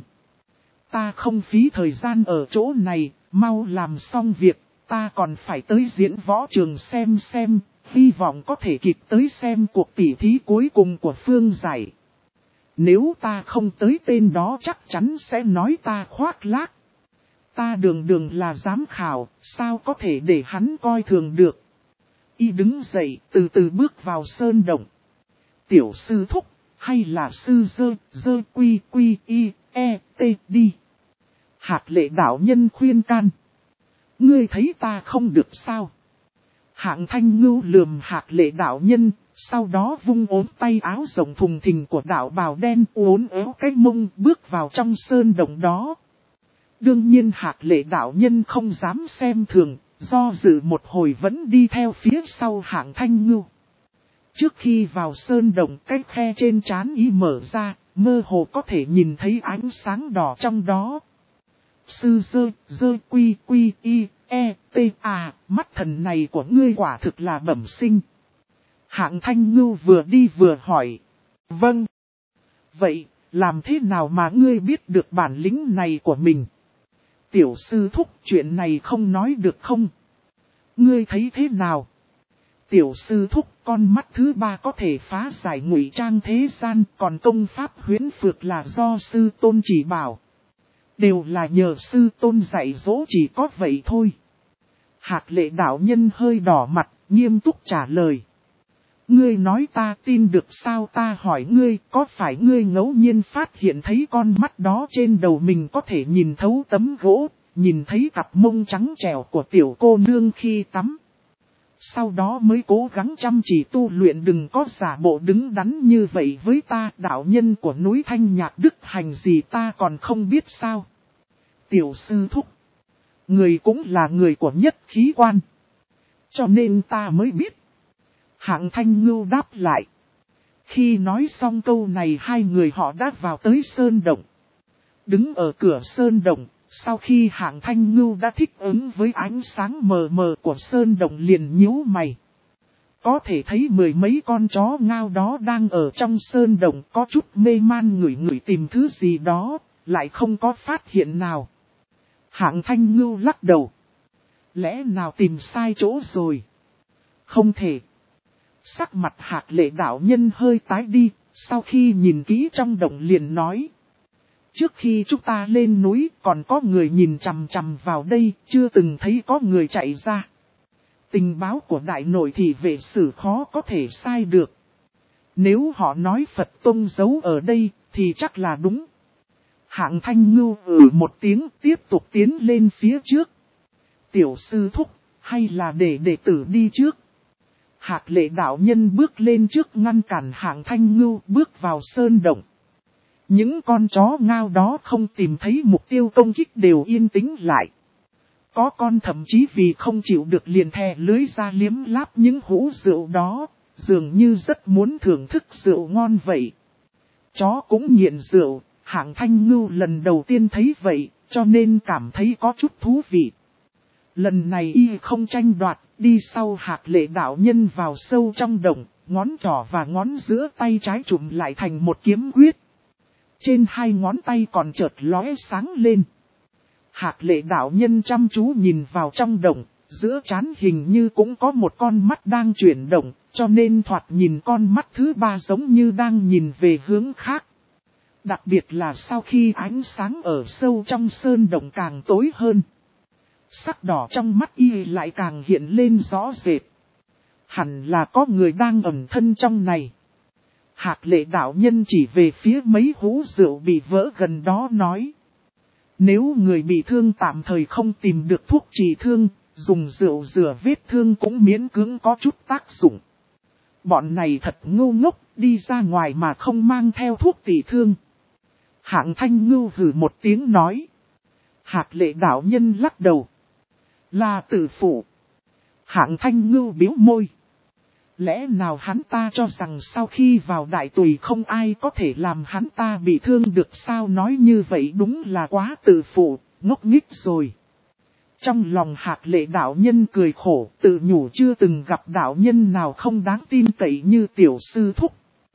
Ta không phí thời gian ở chỗ này, mau làm xong việc, ta còn phải tới diễn võ trường xem, hy vọng có thể kịp tới xem cuộc tỉ thí cuối cùng của Phương Giải. Nếu ta không tới tên đó chắc chắn sẽ nói ta khoác lác. Ta đường là giám khảo, sao có thể để hắn coi thường được. Y đứng dậy, từ từ bước vào sơn động. Tiểu sư thúc, hay là sư dơ quy y, đi. Hạc Lệ đạo nhân khuyên can. Ngươi thấy ta không được sao? Hạng Thanh Ngưu lườm Hạc Lệ đạo nhân, sau đó vung ốm tay áo rộng thùng thình của đạo bào đen uốn éo cái mông bước vào trong sơn động đó. Đương nhiên Hạc Lệ đạo nhân không dám xem thường, do dự một hồi vẫn đi theo phía sau Hạng Thanh Ngưu. Trước khi vào sơn động, cái khe trên trán y mở ra, mơ hồ có thể nhìn thấy ánh sáng đỏ trong đó. Sư dơ quy y, mắt thần này của ngươi quả thực là bẩm sinh. Hạng Thanh Ngưu vừa đi vừa hỏi. Vâng. Vậy, làm thế nào mà ngươi biết được bản lĩnh này của mình? Tiểu sư thúc, chuyện này không nói được không? Ngươi thấy thế nào? Tiểu sư thúc, con mắt thứ ba có thể phá giải ngụy trang thế gian, còn công pháp huyễn phược là do sư tôn chỉ bảo. Đều là nhờ sư tôn dạy dỗ, chỉ có vậy thôi. Hạc Lệ đạo nhân hơi đỏ mặt, nghiêm túc trả lời. Ngươi nói ta tin được sao? Ta hỏi ngươi, có phải ngươi ngẫu nhiên phát hiện thấy con mắt đó trên đầu mình có thể nhìn thấu tấm gỗ, nhìn thấy cặp mông trắng trẻo của tiểu cô nương khi tắm? Sau đó mới cố gắng chăm chỉ tu luyện, đừng có giả bộ đứng đắn như vậy với ta. Đạo nhân của núi Thanh Nhạc đức hành gì ta còn không biết sao? Tiểu sư thúc, người cũng là người của nhất khí quan, cho nên ta mới biết. Hạng Thanh Ngưu đáp lại. Khi nói xong câu này, hai người họ đã vào tới sơn động. Đứng ở cửa sơn động, sau khi Hạng Thanh Ngưu đã thích ứng với ánh sáng mờ mờ của sơn động liền nhíu mày. Có thể thấy mười mấy con chó ngao đó đang ở trong sơn động, có chút mê man ngửi tìm thứ gì đó, lại không có phát hiện nào. Hạng Thanh Ngưu lắc đầu. Lẽ nào tìm sai chỗ rồi? Không thể. Sắc mặt Hạc Lệ đạo nhân hơi tái đi, sau khi nhìn kỹ trong động liền nói. Trước khi chúng ta lên núi còn có người nhìn chằm chằm vào đây, chưa từng thấy có người chạy ra. Tình báo của đại nội thị vệ sử khó có thể sai được. Nếu họ nói Phật Tông giấu ở đây, thì chắc là đúng. Hạng Thanh Ngưu một tiếng tiếp tục tiến lên phía trước. Tiểu sư thúc, hay là để đệ tử đi trước? Hạc Lệ đạo nhân bước lên trước ngăn cản Hạng Thanh Ngưu bước vào sơn động. Những con chó ngao đó không tìm thấy mục tiêu công kích đều yên tĩnh lại. Có con thậm chí vì không chịu được liền thè lưới ra liếm láp những hũ rượu đó, dường như rất muốn thưởng thức rượu ngon vậy. Chó cũng nghiện rượu, Hạng Thanh Ngưu lần đầu tiên thấy vậy, cho nên cảm thấy có chút thú vị. Lần này y không tranh đoạt, đi sau Hạc Lệ đạo nhân vào sâu trong động, ngón trỏ và ngón giữa tay trái trụm lại thành một kiếm quyết. Trên hai ngón tay còn chợt lóe sáng lên. Hạc Lệ đạo nhân chăm chú nhìn vào trong động, giữa trán hình như cũng có một con mắt đang chuyển động, cho nên thoạt nhìn con mắt thứ ba giống như đang nhìn về hướng khác. Đặc biệt là sau khi ánh sáng ở sâu trong sơn động càng tối hơn, sắc đỏ trong mắt y lại càng hiện lên rõ rệt. Hẳn là có người đang ẩn thân trong này. Hạc Lệ đạo nhân chỉ về phía mấy hũ rượu bị vỡ gần đó nói. Nếu người bị thương tạm thời không tìm được thuốc trị thương, dùng rượu rửa vết thương cũng miễn cưỡng có chút tác dụng. Bọn này thật ngu ngốc, đi ra ngoài mà không mang theo thuốc trị thương. Hạng Thanh Ngưu hừ một tiếng nói. Hạc Lệ đạo nhân lắc đầu. Là tự phụ. Hạng Thanh Ngưu biếu môi. Lẽ nào hắn ta cho rằng sau khi vào đại tùy không ai có thể làm hắn ta bị thương được sao, nói như vậy đúng là quá tự phụ, ngốc nghếch rồi. Trong lòng Hạc Lệ đạo nhân cười khổ, tự nhủ chưa từng gặp đạo nhân nào không đáng tin cậy như tiểu sư thúc.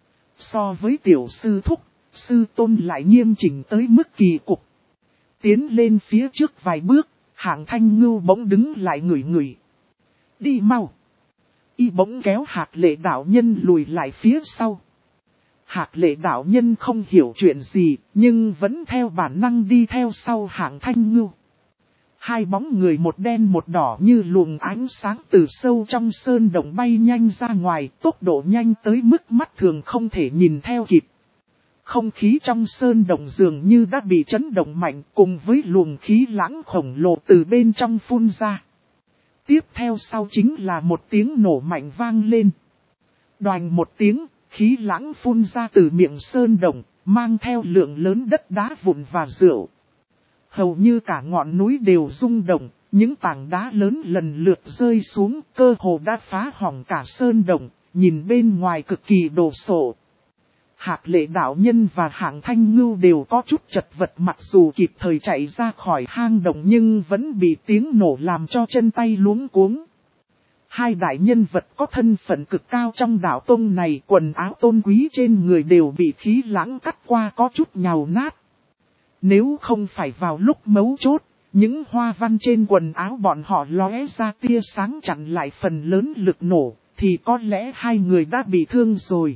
So với tiểu sư thúc, sư tôn lại nghiêm chỉnh tới mức kỳ cục. Tiến lên phía trước vài bước, Hạng Thanh Ngưu bỗng đứng lại ngửi ngửi. Đi mau. Y bỗng kéo Hạc Lệ đạo nhân lùi lại phía sau. Hạc Lệ đạo nhân không hiểu chuyện gì, nhưng vẫn theo bản năng đi theo sau Hạng Thanh Ngưu. Hai bóng người một đen một đỏ như luồng ánh sáng từ sâu trong sơn động bay nhanh ra ngoài, tốc độ nhanh tới mức mắt thường không thể nhìn theo kịp. Không khí trong sơn động dường như đã bị chấn động mạnh, cùng với luồng khí lãng khổng lồ từ bên trong phun ra. Tiếp theo sau chính là một tiếng nổ mạnh vang lên. Đoành một tiếng, khí lãng phun ra từ miệng sơn động, mang theo lượng lớn đất đá vụn và rượu. Hầu như cả ngọn núi đều rung động, những tảng đá lớn lần lượt rơi xuống, cơ hồ đã phá hỏng cả sơn động, nhìn bên ngoài cực kỳ đồ sộ. Hạc Lệ đạo nhân và Hạng Thanh Ngưu đều có chút chật vật, mặc dù kịp thời chạy ra khỏi hang động nhưng vẫn bị tiếng nổ làm cho chân tay luống cuống. Hai đại nhân vật có thân phận cực cao trong đạo tông này, quần áo tôn quý trên người đều bị khí lãng cắt qua có chút nhàu nát. Nếu không phải vào lúc mấu chốt, những hoa văn trên quần áo bọn họ lóe ra tia sáng chặn lại phần lớn lực nổ, thì có lẽ hai người đã bị thương rồi.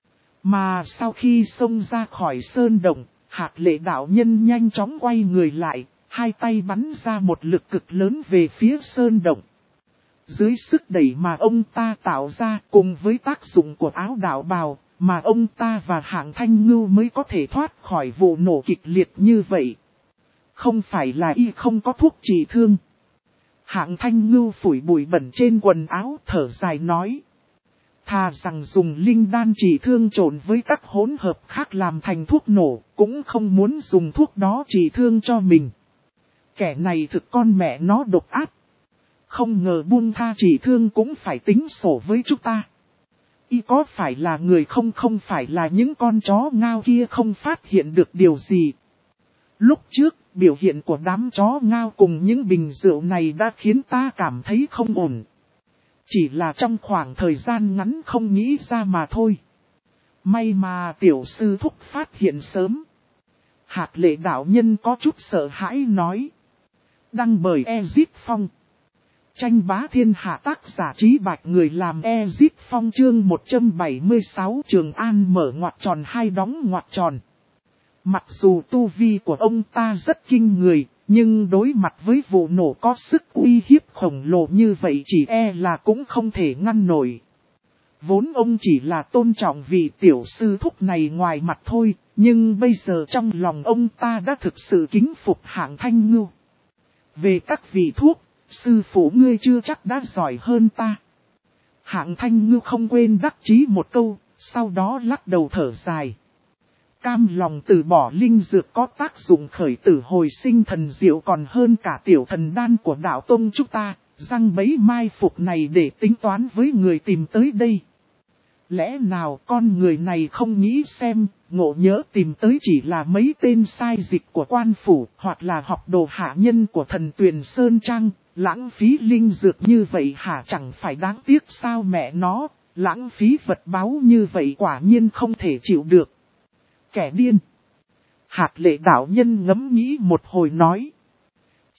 Mà sau khi xông ra khỏi sơn động, Hạc Lệ đạo nhân nhanh chóng quay người lại, hai tay bắn ra một lực cực lớn về phía sơn động. Dưới sức đẩy mà ông ta tạo ra cùng với tác dụng của áo đạo bào, mà ông ta và Hạng Thanh Ngưu mới có thể thoát khỏi vụ nổ kịch liệt như vậy. Không phải là y không có thuốc trị thương. Hạng Thanh Ngưu phủi bụi bẩn trên quần áo, thở dài nói. Thà rằng dùng linh đan trị thương trộn với các hỗn hợp khác làm thành thuốc nổ, cũng không muốn dùng thuốc đó trị thương cho mình. Kẻ này thực con mẹ nó độc ác. Không ngờ buông tha trị thương cũng phải tính sổ với chúng ta. Y có phải là người không phải là những con chó ngao kia không phát hiện được điều gì. Lúc trước, biểu hiện của đám chó ngao cùng những bình rượu này đã khiến ta cảm thấy không ổn. Chỉ là trong khoảng thời gian ngắn không nghĩ ra mà thôi. May mà tiểu sư thúc phát hiện sớm. Hạc Lệ đạo nhân có chút sợ hãi nói. Đăng bởi Ezit Phong. Tranh bá thiên hạ, tác giả Trí Bạch, người làm Ezit Phong, chương 176 Trường An mở ngoặc tròn hai đóng ngoặc tròn. Mặc dù tu vi của ông ta rất kinh người, nhưng đối mặt với vụ nổ có sức uy hiếp khổng lồ như vậy chỉ e là cũng không thể ngăn nổi. Vốn ông chỉ là tôn trọng vị tiểu sư thúc này ngoài mặt thôi, nhưng bây giờ trong lòng ông ta đã thực sự kính phục Hạng Thanh Ngưu. Về các vị thuốc, sư phụ ngươi chưa chắc đã giỏi hơn ta. Hạng Thanh Ngưu không quên đắc chí một câu, sau đó lắc đầu thở dài. Cam lòng từ bỏ linh dược có tác dụng khởi tử hồi sinh thần diệu còn hơn cả tiểu thần đan của đạo tông chúng ta, răng bấy mai phục này để tính toán với người tìm tới đây. Lẽ nào con người này không nghĩ xem, ngộ nhỡ tìm tới chỉ là mấy tên sai dịch của quan phủ, hoặc là học đồ hạ nhân của thần Tuyền Sơn Trang, lãng phí linh dược như vậy hả, chẳng phải đáng tiếc sao mẹ nó, lãng phí vật báu như vậy quả nhiên không thể chịu được. Kẻ điên. Hạc Lệ đạo nhân ngẫm nghĩ một hồi nói.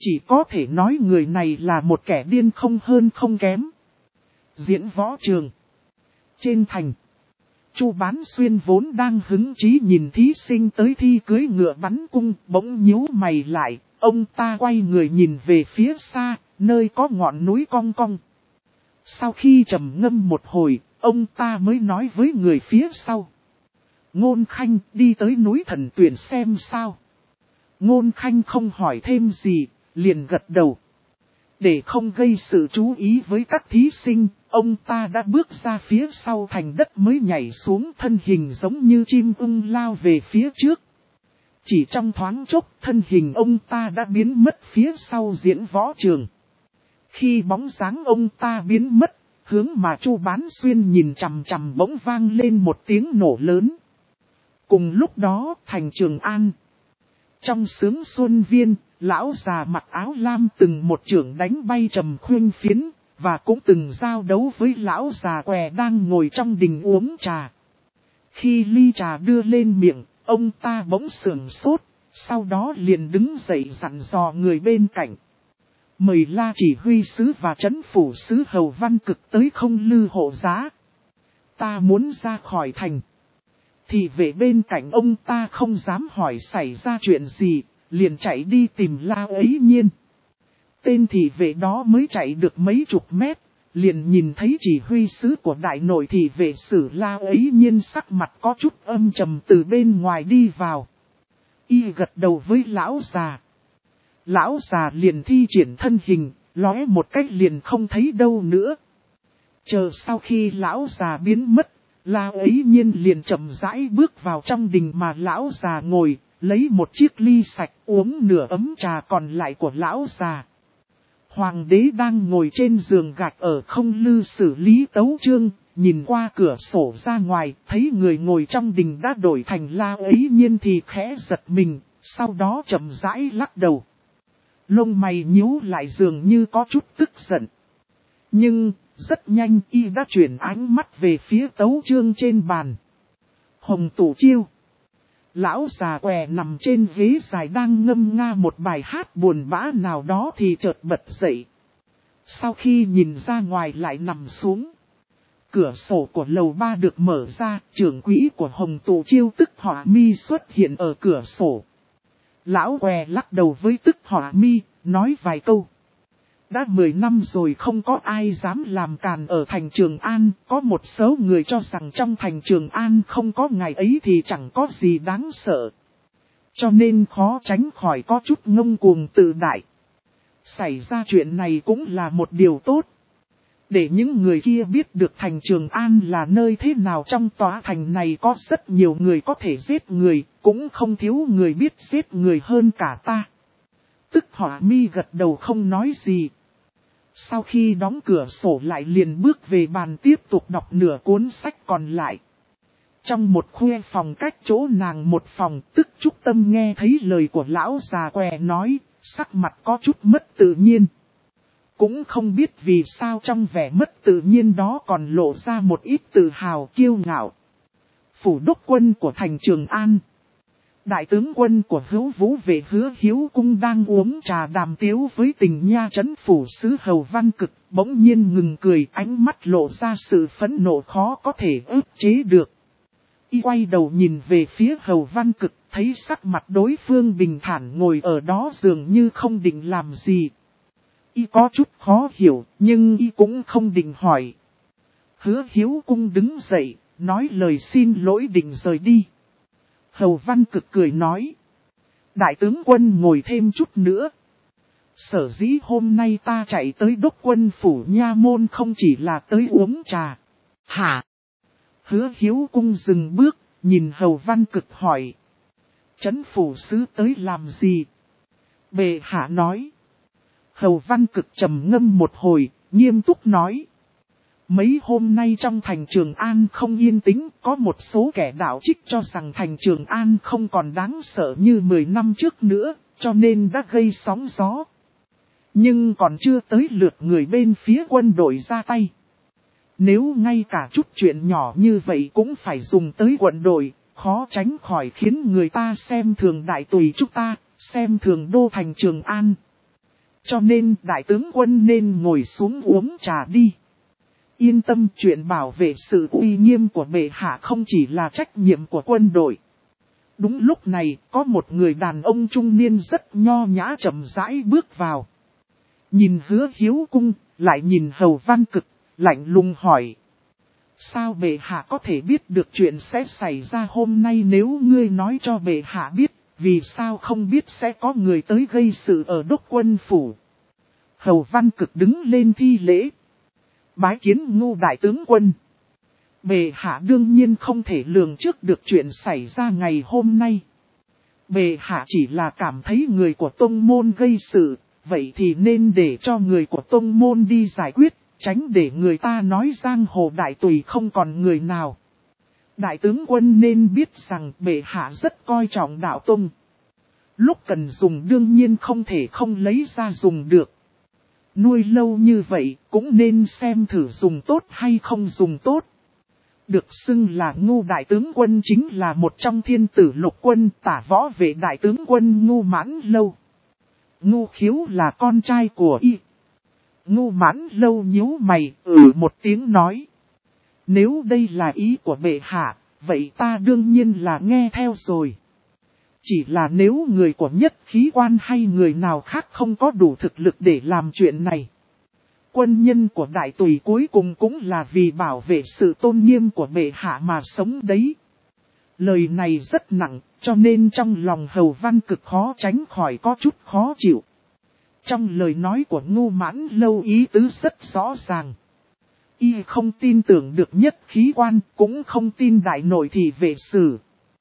Chỉ có thể nói người này là một kẻ điên không hơn không kém. Diễn võ trường. Trên thành, Chu Bán Xuyên vốn đang hứng chí nhìn thí sinh tới thi cưới ngựa bắn cung, bỗng nhíu mày lại, ông ta quay người nhìn về phía xa, nơi có ngọn núi cong cong. Sau khi trầm ngâm một hồi, ông ta mới nói với người phía sau. Ngôn Khanh, đi tới núi Thần Tuyển xem sao. Ngôn Khanh không hỏi thêm gì, liền gật đầu. Để không gây sự chú ý với các thí sinh, ông ta đã bước ra phía sau thành đất mới nhảy xuống, thân hình giống như chim ưng lao về phía trước. Chỉ trong thoáng chốc, thân hình ông ta đã biến mất phía sau diễn võ trường. Khi bóng dáng ông ta biến mất, hướng mà Chu Bán Xuyên nhìn chằm chằm bỗng vang lên một tiếng nổ lớn. Cùng lúc đó, thành Trường An. Trong xướng Xuân Viên, lão già mặc áo lam từng một chưởng đánh bay Trầm Khuynh Phiến, và cũng từng giao đấu với lão già què đang ngồi trong đình uống trà. Khi ly trà đưa lên miệng, ông ta bỗng sửng sốt, sau đó liền đứng dậy dặn dò người bên cạnh. Mời La chỉ huy sứ và trấn phủ sứ Hầu Văn Cực tới Không Lư hộ giá. Ta muốn ra khỏi thành. Thì về bên cạnh ông ta không dám hỏi xảy ra chuyện gì, liền chạy đi tìm La Ấy Nhiên. Tên thị vệ đó mới chạy được mấy chục mét, liền nhìn thấy chỉ huy sứ của đại nội thị vệ Sử La Ấy Nhiên sắc mặt có chút âm trầm từ bên ngoài đi vào. Y gật đầu với lão già. Lão già liền thi triển thân hình, lóe một cách liền không thấy đâu nữa. Chờ sau khi lão già biến mất, La Ấy Nhiên liền chậm rãi bước vào trong đình mà lão già ngồi, lấy một chiếc ly sạch uống nửa ấm trà còn lại của lão già. Hoàng đế đang ngồi trên giường gạch ở Không Lư xử lý tấu chương, nhìn qua cửa sổ ra ngoài, thấy người ngồi trong đình đã đổi thành La Ấy Nhiên thì khẽ giật mình, sau đó chậm rãi lắc đầu. Lông mày nhíu lại dường như có chút tức giận. Nhưng, rất nhanh y đã chuyển ánh mắt về phía tấu chương trên bàn. Hồng Tủ Chiêu. Lão già què nằm trên ghế dài đang ngâm nga một bài hát buồn bã nào đó thì chợt bật dậy. Sau khi nhìn ra ngoài lại nằm xuống. Cửa sổ của lầu 3 được mở ra, trưởng quỹ của Hồng Tủ Chiêu Tức Họa Mi xuất hiện ở cửa sổ. Lão què lắc đầu với Tức Họa Mi, nói vài câu. Đã 10 năm rồi không có ai dám làm càn ở thành Trường An, có một số người cho rằng trong thành Trường An không có ngày ấy thì chẳng có gì đáng sợ. Cho nên khó tránh khỏi có chút ngông cuồng tự đại. Xảy ra chuyện này cũng là một điều tốt. Để những người kia biết được thành Trường An là nơi thế nào, trong tòa thành này có rất nhiều người có thể giết người, cũng không thiếu người biết giết người hơn cả ta. Tức Họa Mi gật đầu không nói gì. Sau khi đóng cửa sổ lại liền bước về bàn tiếp tục đọc nửa cuốn sách còn lại. Trong một khuê phòng cách chỗ nàng một phòng, Tức Trúc Tâm nghe thấy lời của lão già què nói, sắc mặt có chút mất tự nhiên. Cũng không biết vì sao trong vẻ mất tự nhiên đó còn lộ ra một ít tự hào kiêu ngạo. Phủ đốc quân của thành Trường An. Đại tướng quân của Hữu Vũ Vệ Hứa Hiếu Cung đang uống trà đàm tiếu với tình nha trấn phủ sứ Hầu Văn Cực, bỗng nhiên ngừng cười, ánh mắt lộ ra sự phẫn nộ khó có thể ức chế được. Y quay đầu nhìn về phía Hầu Văn Cực, thấy sắc mặt đối phương bình thản ngồi ở đó dường như không định làm gì. Y có chút khó hiểu, nhưng y cũng không định hỏi. Hứa Hiếu Cung đứng dậy, nói lời xin lỗi định rời đi. Hầu Văn Cực cười nói. Đại tướng quân ngồi thêm chút nữa. Sở dĩ hôm nay ta chạy tới đốc quân phủ nha môn không chỉ là tới uống trà. Hả? Hứa Hiếu Cung dừng bước, nhìn Hầu Văn Cực hỏi. Trấn phủ sứ tới làm gì? Bệ hạ nói. Hầu Văn Cực trầm ngâm một hồi, nghiêm túc nói. Mấy hôm nay trong thành Trường An không yên tĩnh, có một số kẻ đạo trích cho rằng thành Trường An không còn đáng sợ như 10 năm trước nữa, cho nên đã gây sóng gió. Nhưng còn chưa tới lượt người bên phía quân đội ra tay. Nếu ngay cả chút chuyện nhỏ như vậy cũng phải dùng tới quân đội, khó tránh khỏi khiến người ta xem thường đại tùy chúng ta, xem thường đô thành Trường An. Cho nên đại tướng quân nên ngồi xuống uống trà đi. Yên tâm, chuyện bảo vệ sự uy nghiêm của bệ hạ không chỉ là trách nhiệm của quân đội. Đúng lúc này, có một người đàn ông trung niên rất nho nhã chậm rãi bước vào. Nhìn Hứa Hiếu Cung, lại nhìn Hầu Văn Cực, lạnh lùng hỏi. Sao bệ hạ có thể biết được chuyện sẽ xảy ra hôm nay nếu ngươi nói cho bệ hạ biết, vì sao không biết sẽ có người tới gây sự ở Đốc Quân Phủ? Hầu Văn Cực đứng lên thi lễ. Bái kiến Ngô đại tướng quân. Bệ hạ đương nhiên không thể lường trước được chuyện xảy ra ngày hôm nay. Bệ hạ chỉ là cảm thấy người của tông môn gây sự, vậy thì nên để cho người của tông môn đi giải quyết, tránh để người ta nói giang hồ đại tùy không còn người nào. Đại tướng quân nên biết rằng bệ hạ rất coi trọng đạo tông. Lúc cần dùng đương nhiên không thể không lấy ra dùng được. Nuôi lâu như vậy cũng nên xem thử dùng tốt hay không dùng tốt. Được xưng là Ngô đại tướng quân chính là một trong thiên tử lục quân tả võ vệ đại tướng quân Ngô Mãn Lâu. Ngô Khiếu là con trai của y. Ngô Mãn Lâu nhíu mày một tiếng nói. Nếu đây là ý của bệ hạ, vậy ta đương nhiên là nghe theo rồi. Chỉ là nếu người của Nhất Khí Quan hay người nào khác không có đủ thực lực để làm chuyện này. Quân nhân của đại tùy cuối cùng cũng là vì bảo vệ sự tôn nghiêm của bệ hạ mà sống đấy. Lời này rất nặng, cho nên trong lòng Hầu Văn Cực khó tránh khỏi có chút khó chịu. Trong lời nói của Ngô Mãn Lâu ý tứ rất rõ ràng. Y không tin tưởng được Nhất Khí Quan, cũng không tin đại nội thị vệ sử.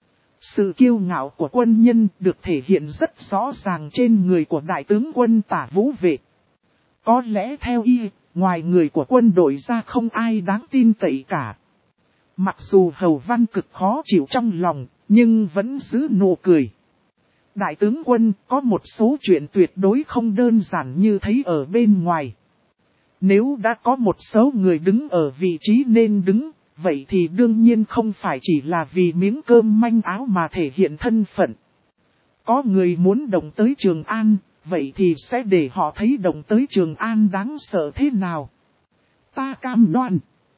Sự kiêu ngạo của quân nhân được thể hiện rất rõ ràng trên người của đại tướng quân Tả Vũ Vệ. Có lẽ theo y, ngoài người của quân đội ra không ai đáng tin cậy cả. Mặc dù Hầu Văn Cực khó chịu trong lòng, nhưng vẫn giữ nụ cười. Đại tướng quân có một số chuyện tuyệt đối không đơn giản như thấy ở bên ngoài. Nếu đã có một số người đứng ở vị trí nên đứng, vậy thì đương nhiên không phải chỉ là vì miếng cơm manh áo mà thể hiện thân phận. Có người muốn động tới Trường An, vậy thì sẽ để họ thấy động tới Trường An đáng sợ thế nào. Ta cam đoan.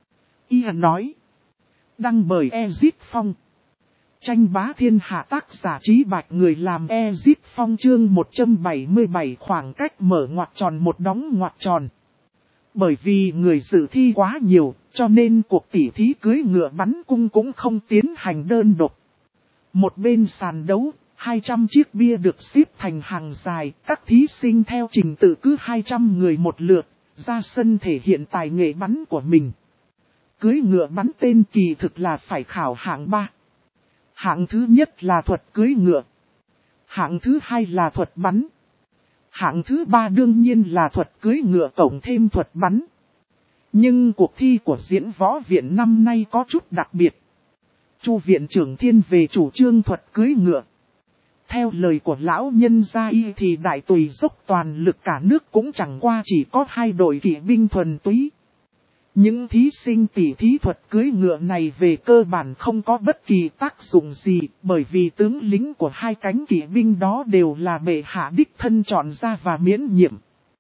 Y nói. Đăng bởi Ezit Phong. Tranh bá thiên hạ tác giả Trí Bạch người làm Ezit Phong chương 177 khoảng cách mở ngoặc tròn một đóng ngoặc tròn. Bởi vì người dự thi quá nhiều, cho nên cuộc tỉ thí cưới ngựa bắn cung cũng không tiến hành đơn độc. Một bên sàn đấu, 200 chiếc bia được xếp thành hàng dài, các thí sinh theo trình tự cứ 200 người một lượt, ra sân thể hiện tài nghệ bắn của mình. Cưới ngựa bắn tên kỳ thực là phải khảo hạng 3. Hạng thứ nhất là thuật cưới ngựa. Hạng thứ hai là thuật bắn. Hạng thứ ba đương nhiên là thuật cưới ngựa cộng thêm thuật bắn. Nhưng cuộc thi của Diễn Võ Viện năm nay có chút đặc biệt. Chu viện trưởng thiên về chủ trương thuật cưới ngựa. Theo lời của lão nhân gia y thì đại tùy dốc toàn lực cả nước cũng chẳng qua chỉ có 2 đội kỵ binh thuần túy. Những thí sinh tỉ thí thuật cưới ngựa này về cơ bản không có bất kỳ tác dụng gì, bởi vì tướng lính của 2 cánh kỵ binh đó đều là bệ hạ đích thân chọn ra và miễn nhiệm.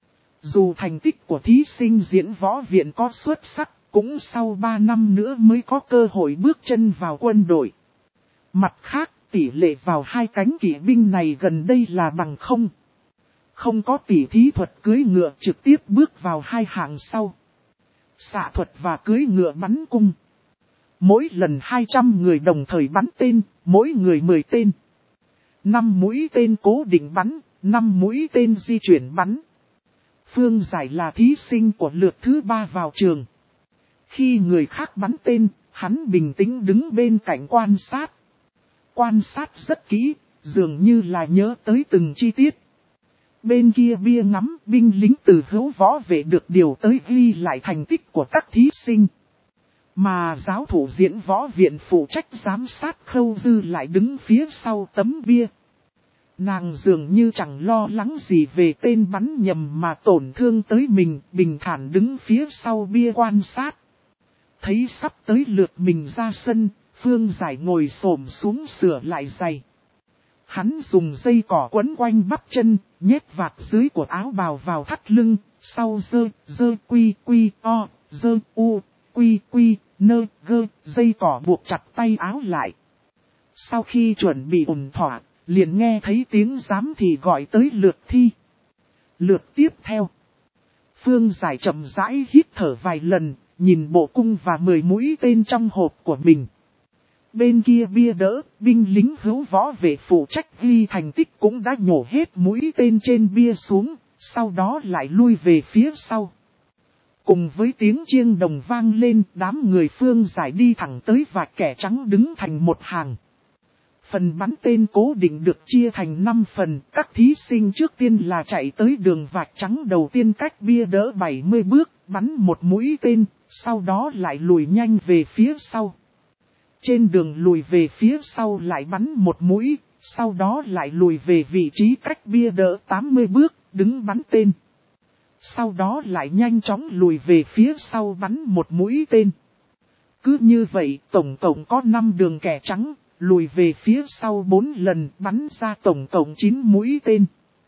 Dù thành tích của thí sinh Diễn Võ Viện có xuất sắc, cũng sau 3 năm nữa mới có cơ hội bước chân vào quân đội. Mặt khác, tỷ lệ vào 2 cánh kỵ binh này gần đây là bằng không. Không có tỉ thí thuật cưới ngựa trực tiếp bước vào 2 hạng sau. Xạ thuật và cưới ngựa bắn cung. Mỗi lần 200 người đồng thời bắn tên, mỗi người 10 tên. 5 mũi tên cố định bắn, 5 mũi tên di chuyển bắn. Phương Giải là thí sinh của lượt thứ 3 vào trường. Khi người khác bắn tên, hắn bình tĩnh đứng bên cạnh quan sát. Quan sát rất kỹ, dường như là nhớ tới từng chi tiết. Bên kia bia ngắm, binh lính từ Hữu Võ Vệ được điều tới ghi lại thành tích của các thí sinh. Mà giáo thủ Diễn Võ Viện phụ trách giám sát Khâu Dư lại đứng phía sau tấm bia. Nàng dường như chẳng lo lắng gì về tên bắn nhầm mà tổn thương tới mình, bình thản đứng phía sau bia quan sát. Thấy sắp tới lượt mình ra sân, Phương Giải ngồi xổm xuống sửa lại giày. Hắn dùng dây cỏ quấn quanh bắp chân, nhét vạt dưới của áo bào vào thắt lưng, sau dơ quy o, dơ u, quy nơ gơ, dây cỏ buộc chặt tay áo lại. Sau khi chuẩn bị ổn thỏa, liền nghe thấy tiếng giám thị gọi tới lượt thi. Lượt tiếp theo. Phương Giải chậm rãi hít thở vài lần, nhìn bộ cung và 10 mũi tên trong hộp của mình. Bên kia bia đỡ, binh lính hữu võ vệ phụ trách ghi thành tích cũng đã nhổ hết mũi tên trên bia xuống, sau đó lại lui về phía sau. Cùng với tiếng chiêng đồng vang lên, đám người Phương Giải đi thẳng tới vạch kẻ trắng đứng thành một hàng. Phần bắn tên cố định được chia thành 5 phần, các thí sinh trước tiên là chạy tới đường vạch trắng đầu tiên cách bia đỡ 70 bước, bắn một mũi tên, sau đó lại lùi nhanh về phía sau. Trên đường lùi về phía sau lại bắn một mũi, sau đó lại lùi về vị trí cách bia đỡ 80 bước, đứng bắn tên. Sau đó lại nhanh chóng lùi về phía sau bắn một mũi tên. Cứ như vậy, tổng cộng có 5 đường kẻ trắng, lùi về phía sau 4 lần, bắn ra tổng cộng 9 mũi tên.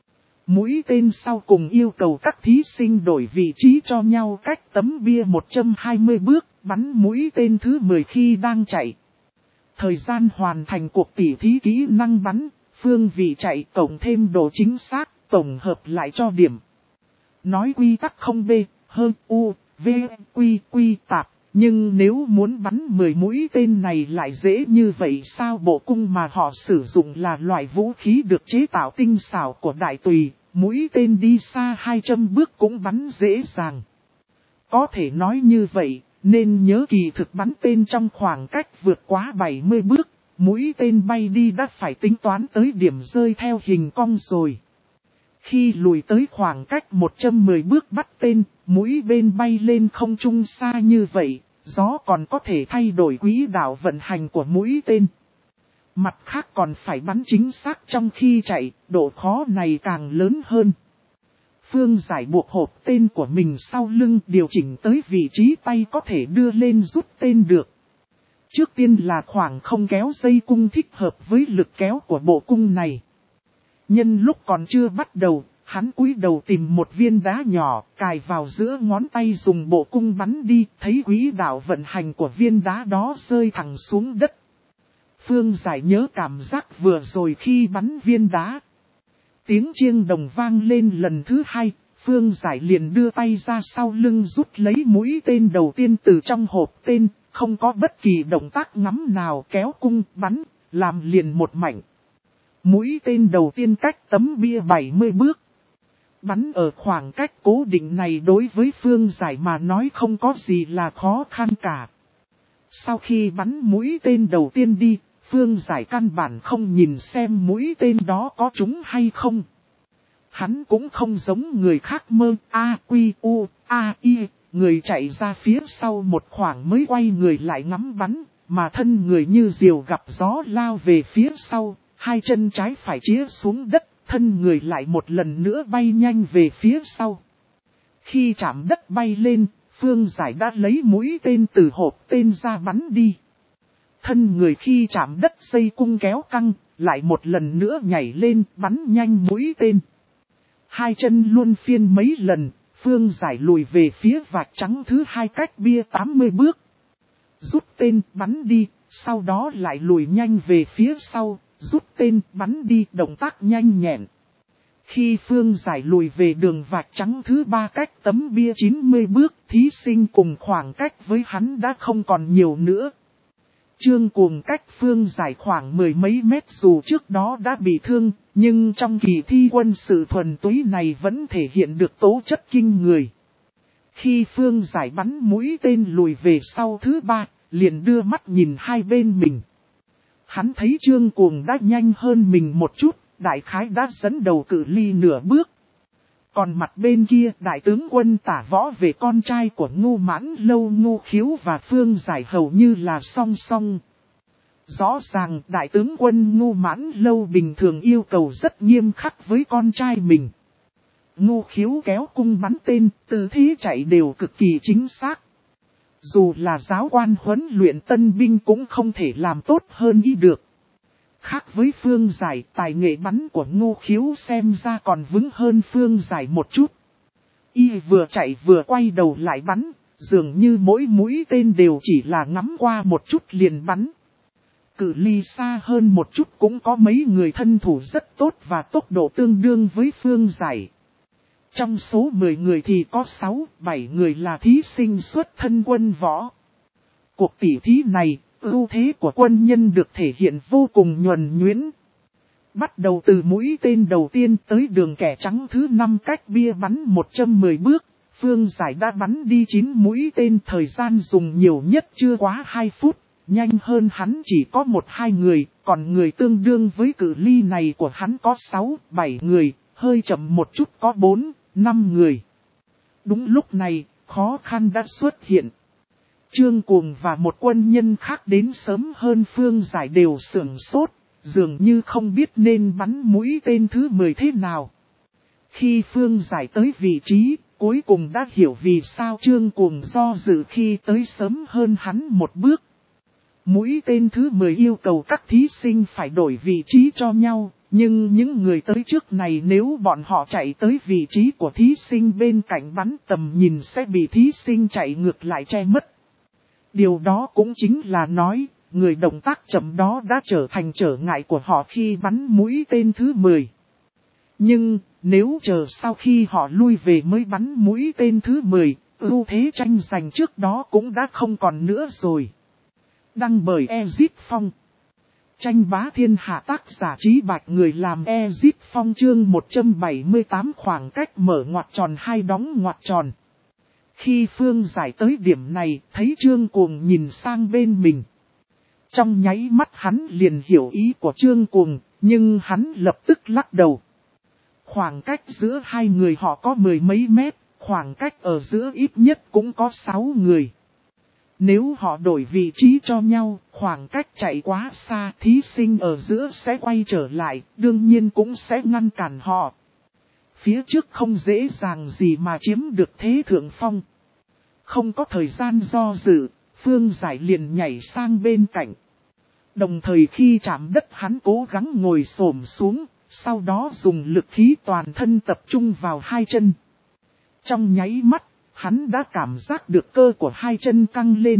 Mũi tên sau cùng yêu cầu các thí sinh đổi vị trí cho nhau cách tấm bia 120 bước, bắn mũi tên thứ 10 khi đang chạy. Thời gian hoàn thành cuộc tỉ thí kỹ năng bắn, phương vị chạy cộng thêm độ chính xác, tổng hợp lại cho điểm. Nói quy tắc không B, hơn U, V, Quy tạp, nhưng nếu muốn bắn 10 mũi tên này lại dễ như vậy sao? Bộ cung mà họ sử dụng là loại vũ khí được chế tạo tinh xảo của đại tùy, mũi tên đi xa 200 bước cũng bắn dễ dàng. Có thể nói như vậy, nên nhớ kỳ thực bắn tên trong khoảng cách vượt quá 70 bước, mũi tên bay đi đã phải tính toán tới điểm rơi theo hình cong rồi. Khi lùi tới khoảng cách 110 bước bắt tên, mũi bên bay lên không trung xa như vậy, gió còn có thể thay đổi quỹ đạo vận hành của mũi tên. Mặt khác còn phải bắn chính xác trong khi chạy, độ khó này càng lớn hơn. Phương Giải buộc hộp tên của mình sau lưng, điều chỉnh tới vị trí tay có thể đưa lên rút tên được. Trước tiên là khoảng không kéo dây cung thích hợp với lực kéo của bộ cung này. Nhân lúc còn chưa bắt đầu, hắn cúi đầu tìm một viên đá nhỏ, cài vào giữa ngón tay dùng bộ cung bắn đi, thấy quỹ đạo vận hành của viên đá đó rơi thẳng xuống đất. Phương Giải nhớ cảm giác vừa rồi khi bắn viên đá. Tiếng chiêng đồng vang lên lần thứ 2, Phương Giải liền đưa tay ra sau lưng rút lấy mũi tên đầu tiên từ trong hộp tên, không có bất kỳ động tác ngắm nào, kéo cung bắn, làm liền một mảnh. Mũi tên đầu tiên cách tấm bia 70 bước. Bắn ở khoảng cách cố định này đối với Phương Giải mà nói không có gì là khó khăn cả. Sau khi bắn mũi tên đầu tiên đi, Phương Giải căn bản không nhìn xem mũi tên đó có trúng hay không. Hắn cũng không giống người khác mơ A-Q-U-A-I, người chạy ra phía sau một khoảng mới quay người lại ngắm bắn, mà thân người như diều gặp gió lao về phía sau, hai chân trái phải chĩa xuống đất, thân người lại một lần nữa bay nhanh về phía sau. Khi chạm đất bay lên, Phương Giải đã lấy mũi tên từ hộp tên ra bắn đi. Thân người khi chạm đất dây cung kéo căng, lại một lần nữa nhảy lên bắn nhanh mũi tên. Hai chân luân phiên mấy lần, Phương Giải lùi về phía vạch trắng thứ 2 cách bia 80 bước. Rút tên bắn đi, sau đó lại lùi nhanh về phía sau, rút tên bắn đi, động tác nhanh nhẹn. Khi Phương Giải lùi về đường vạch trắng thứ 3 cách tấm bia 90 bước, thí sinh cùng khoảng cách với hắn đã không còn nhiều nữa. Trương Cuồng cách Phương Giải khoảng 10 mấy mét dù trước đó đã bị thương, nhưng trong kỳ thi quân sự thuần túy này vẫn thể hiện được tố chất kinh người. Khi Phương Giải bắn mũi tên lùi về sau thứ 3, liền đưa mắt nhìn hai bên mình. Hắn thấy Trương Cuồng đã nhanh hơn mình một chút, đại khái đã dẫn đầu cự ly nửa bước. Còn mặt bên kia, đại tướng quân Tả Võ về con trai của Ngô Mãn Lâu Ngô Khiếu và Phương Giải hầu như là song song. Rõ ràng đại tướng quân Ngô Mãn Lâu bình thường yêu cầu rất nghiêm khắc với con trai mình. Ngô Khiếu kéo cung bắn tên, tư thế chạy đều cực kỳ chính xác. Dù là giáo quan huấn luyện tân binh cũng không thể làm tốt hơn ý được. Khác với Phương Giải, tài nghệ bắn của Ngô Khiếu xem ra còn vững hơn Phương Giải một chút. Y vừa chạy vừa quay đầu lại bắn, dường như mỗi mũi tên đều chỉ là ngắm qua một chút liền bắn. Cự ly xa hơn một chút cũng có mấy người thân thủ rất tốt và tốc độ tương đương với Phương Giải. Trong số 10 người thì có 6-7 người là thí sinh xuất thân quân võ. Cuộc tỉ thí này, ưu thế của quân nhân được thể hiện vô cùng nhuần nhuyễn. Bắt đầu từ mũi tên đầu tiên tới đường kẻ trắng thứ 5 cách bia bắn 110 bước, Phương Giải đã bắn đi 9 mũi tên, thời gian dùng nhiều nhất chưa quá 2 phút, nhanh hơn hắn chỉ có 1-2 người, còn người tương đương với cự ly này của hắn có 6-7 người, hơi chậm một chút có 4-5 người. Đúng lúc này, khó khăn đã xuất hiện. Trương Cuồng và một quân nhân khác đến sớm hơn Phương Giải đều sửng sốt, dường như không biết nên bắn mũi tên thứ 10 thế nào. Khi Phương Giải tới vị trí, cuối cùng đã hiểu vì sao Trương Cuồng do dự khi tới sớm hơn hắn một bước. Mũi tên thứ 10 yêu cầu các thí sinh phải đổi vị trí cho nhau, nhưng những người tới trước này nếu bọn họ chạy tới vị trí của thí sinh bên cạnh bắn, tầm nhìn sẽ bị thí sinh chạy ngược lại che mất. Điều đó cũng chính là nói, người động tác chậm đó đã trở thành trở ngại của họ khi bắn mũi tên thứ 10. Nhưng, nếu chờ sau khi họ lui về mới bắn mũi tên thứ 10, ưu thế tranh giành trước đó cũng đã không còn nữa rồi. Đăng bởi Ezit Phong. Tranh bá thiên hạ, tác giả Trí Bạch, người làm Ezit Phong. Chương 178, khoảng cách mở ngoặc tròn hai đóng ngoặc tròn. Khi Phương Giải tới điểm này, thấy Trương Cuồng nhìn sang bên mình. Trong nháy mắt hắn liền hiểu ý của Trương Cuồng, nhưng hắn lập tức lắc đầu. Khoảng cách giữa hai người họ có 10 mấy mét, khoảng cách ở giữa ít nhất cũng có 6 người. Nếu họ đổi vị trí cho nhau, khoảng cách chạy quá xa, thí sinh ở giữa sẽ quay trở lại, đương nhiên cũng sẽ ngăn cản họ. Phía trước không dễ dàng gì mà chiếm được thế thượng phong. Không có thời gian do dự, Phương Giải liền nhảy sang bên cạnh. Đồng thời khi chạm đất hắn cố gắng ngồi xổm xuống, sau đó dùng lực khí toàn thân tập trung vào hai chân. Trong nháy mắt, hắn đã cảm giác được cơ của hai chân căng lên.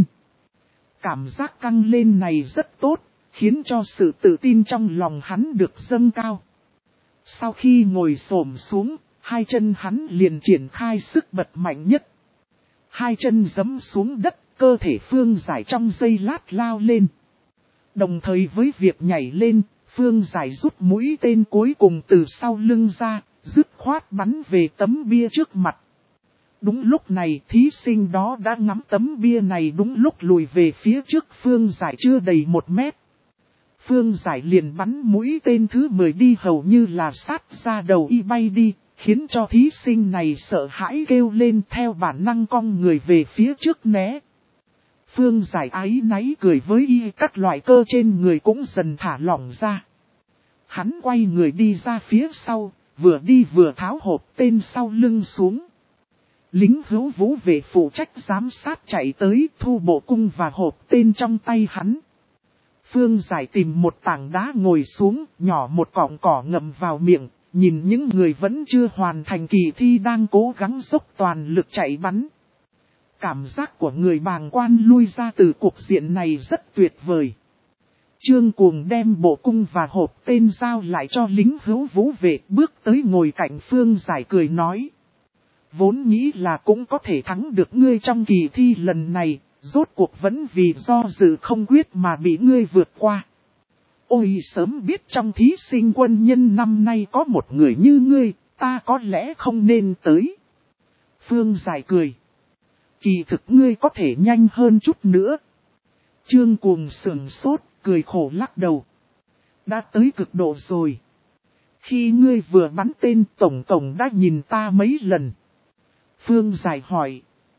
Cảm giác căng lên này rất tốt, khiến cho sự tự tin trong lòng hắn được dâng cao. Sau khi ngồi xổm xuống, hai chân hắn liền triển khai sức bật mạnh nhất. Hai chân giẫm xuống đất, cơ thể Phương Giải trong giây lát lao lên. Đồng thời với việc nhảy lên, Phương Giải rút mũi tên cuối cùng từ sau lưng ra, dứt khoát bắn về tấm bia trước mặt. Đúng lúc này thí sinh đó đã ngắm tấm bia này đúng lúc lùi về phía trước Phương Giải chưa đầy 1 mét. Phương Giải liền bắn mũi tên thứ 10 đi hầu như là sát ra đầu y bay đi, khiến cho thí sinh này sợ hãi kêu lên theo bản năng cong người về phía trước né. Phương Giải áy náy cười với y, các loại cơ trên người cũng dần thả lỏng ra. Hắn quay người đi ra phía sau, vừa đi vừa tháo hộp tên sau lưng xuống. Lính Hữu Vũ vệ phụ trách giám sát chạy tới thu bộ cung và hộp tên trong tay hắn. Phương Giải tìm một tảng đá ngồi xuống, nhỏ một cọng cỏ ngậm vào miệng, nhìn những người vẫn chưa hoàn thành kỳ thi đang cố gắng dốc toàn lực chạy bắn. Cảm giác của người bàng quan lui ra từ cuộc diện này rất tuyệt vời. Trương Cuồng đem bộ cung và hộp tên giao lại cho lính Hữu Vũ vệ, bước tới ngồi cạnh Phương Giải cười nói. Vốn nghĩ là cũng có thể thắng được ngươi trong kỳ thi lần này, rốt cuộc vẫn vì do dự không quyết mà bị ngươi vượt qua. Ôi sớm biết trong thí sinh quân nhân năm nay có một người như ngươi, ta có lẽ không nên tới. Phương Giải cười. Kỳ thực ngươi có thể nhanh hơn chút nữa. Trương Cuồng sửng sốt, cười khổ lắc đầu. Đã tới cực độ rồi. Khi ngươi vừa bắn tên tổng tổng đã nhìn ta mấy lần. Phương Giải hỏi.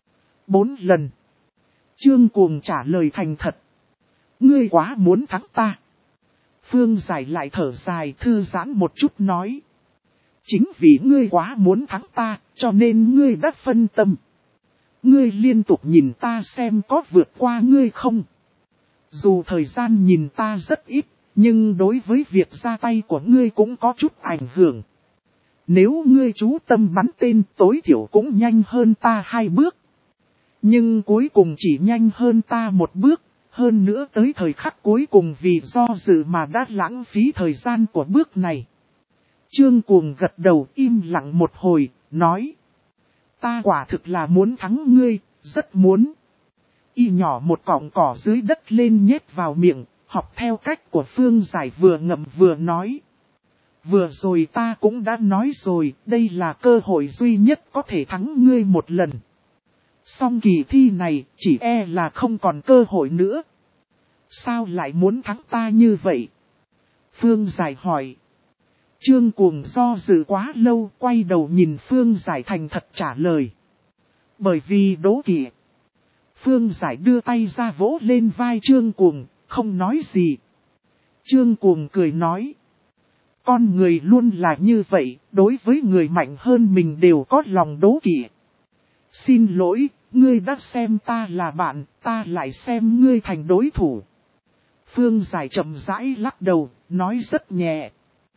4 lần. Trương Cuồng trả lời thành thật. Ngươi quá muốn thắng ta. Phương Giải lại thở dài thư giãn một chút nói. Chính vì ngươi quá muốn thắng ta, cho nên ngươi đã phân tâm. Ngươi liên tục nhìn ta xem có vượt qua ngươi không. Dù thời gian nhìn ta rất ít, Nhưng đối với việc ra tay của ngươi cũng có chút ảnh hưởng. Nếu ngươi chú tâm bắn tên tối thiểu cũng nhanh hơn ta 2 bước. Nhưng cuối cùng chỉ nhanh hơn ta 1 bước. Hơn nữa tới thời khắc cuối cùng vì do dự mà đã lãng phí thời gian của bước này. Trương Cuồng gật đầu im lặng một hồi, nói. Ta quả thực là muốn thắng ngươi, rất muốn. Y nhỏ một cọng cỏ dưới đất lên nhét vào miệng, học theo cách của Phương Giải vừa ngậm vừa nói. Vừa rồi ta cũng đã nói rồi, đây là cơ hội duy nhất có thể thắng ngươi một lần. Song kỳ thi này, chỉ e là không còn cơ hội nữa. Sao lại muốn thắng ta như vậy? Phương Giải hỏi. Trương Cuồng do dự quá lâu, quay đầu nhìn Phương Giải thành thật trả lời. Bởi vì đố kỵ. Phương Giải đưa tay ra vỗ lên vai Trương Cuồng, không nói gì. Trương Cuồng cười nói. Con người luôn là như vậy, đối với người mạnh hơn mình đều có lòng đố kỵ. Xin lỗi, ngươi đã xem ta là bạn, ta lại xem ngươi thành đối thủ. Phương Giải chậm rãi lắc đầu, nói rất nhẹ.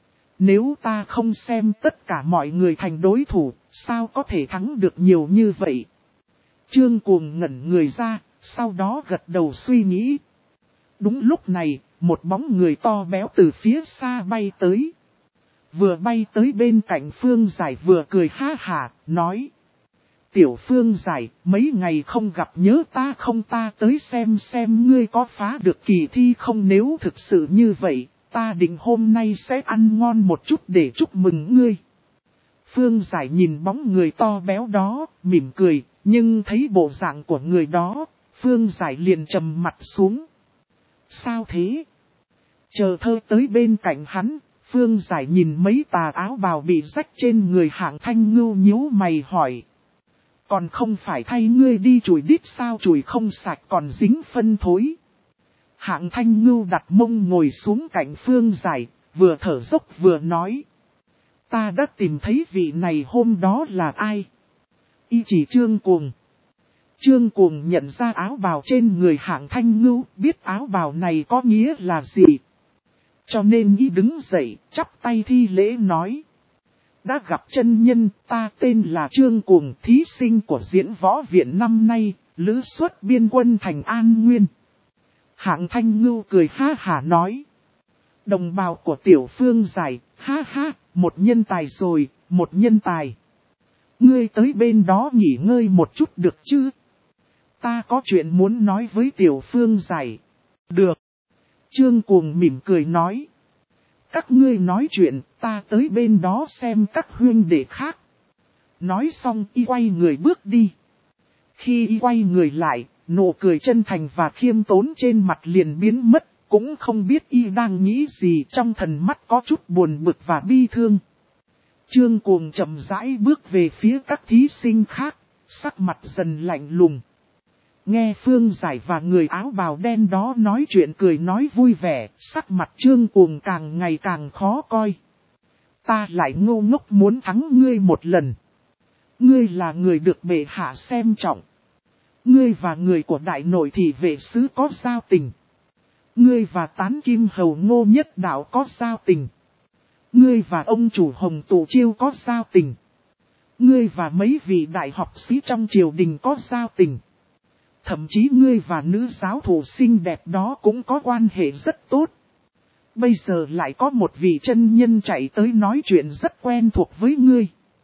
Nếu ta không xem tất cả mọi người thành đối thủ, sao có thể thắng được nhiều như vậy? Trương Cuồng ngẩn người ra, sau đó gật đầu suy nghĩ. Đúng lúc này, một bóng người to béo từ phía xa bay tới. Vừa bay tới bên cạnh Phương Giải vừa cười ha hả, nói. Tiểu Phương Giải, mấy ngày không gặp nhớ ta không, ta tới xem ngươi có phá được kỳ thi không, nếu thực sự như vậy, ta định hôm nay sẽ ăn ngon một chút để chúc mừng ngươi. Phương Giải nhìn bóng người to béo đó, mỉm cười, nhưng thấy bộ dạng của người đó, Phương Giải liền trầm mặt xuống. Sao thế? Chờ Thơ tới bên cạnh hắn, Phương Giải nhìn mấy tà áo bào bị rách trên người Hạng Thanh Ngưu nhíu mày hỏi. Còn không phải thay ngươi đi chùi đít sao, chùi không sạch còn dính phân thối. Hạng Thanh Ngưu đặt mông ngồi xuống cạnh Phương Giải, vừa thở dốc vừa nói. Ta đã tìm thấy vị này hôm đó là ai? Y chỉ Trương Cuồng. Trương Cuồng nhận ra áo bào trên người Hạng Thanh Ngưu, biết áo bào này có nghĩa là gì. Cho nên y đứng dậy, chắp tay thi lễ nói. Đã gặp chân nhân, ta tên là Trương Cuồng, thí sinh của diễn võ viện năm nay, lữ xuất biên quân thành An Nguyên. Hạng Thanh Ngưu cười ha hả nói. Đồng bào của Tiểu Phương Giải, ha ha, một nhân tài rồi, một nhân tài. Ngươi tới bên đó nghỉ ngơi một chút được chứ? Ta có chuyện muốn nói với Tiểu Phương Giải. Được. Trương Cuồng mỉm cười nói. Các ngươi nói chuyện, ta tới bên đó xem các huynh đệ khác. Nói xong y quay người bước đi. Khi y quay người lại, nụ cười chân thành và khiêm tốn trên mặt liền biến mất, cũng không biết y đang nghĩ gì, trong thần mắt có chút buồn bực và bi thương. Trương Cuồng chậm rãi bước về phía các thí sinh khác, sắc mặt dần lạnh lùng. Nghe Phương Giải và người áo bào đen đó nói chuyện cười nói vui vẻ, sắc mặt Trương Cuồng càng ngày càng khó coi. Ta lại ngu ngốc muốn thắng ngươi một lần. Ngươi là người được bệ hạ xem trọng. Ngươi và người của đại nội thị vệ sứ có giao tình. Ngươi và tán kim hầu Ngô Nhất Đạo có giao tình. Ngươi và ông chủ Hồng Tụ Chiêu có giao tình. Ngươi và mấy vị đại học sĩ trong triều đình có giao tình. Thậm chí ngươi và nữ giáo thủ xinh đẹp đó cũng có quan hệ rất tốt. Bây giờ lại có một vị chân nhân chạy tới nói chuyện rất quen thuộc với ngươi.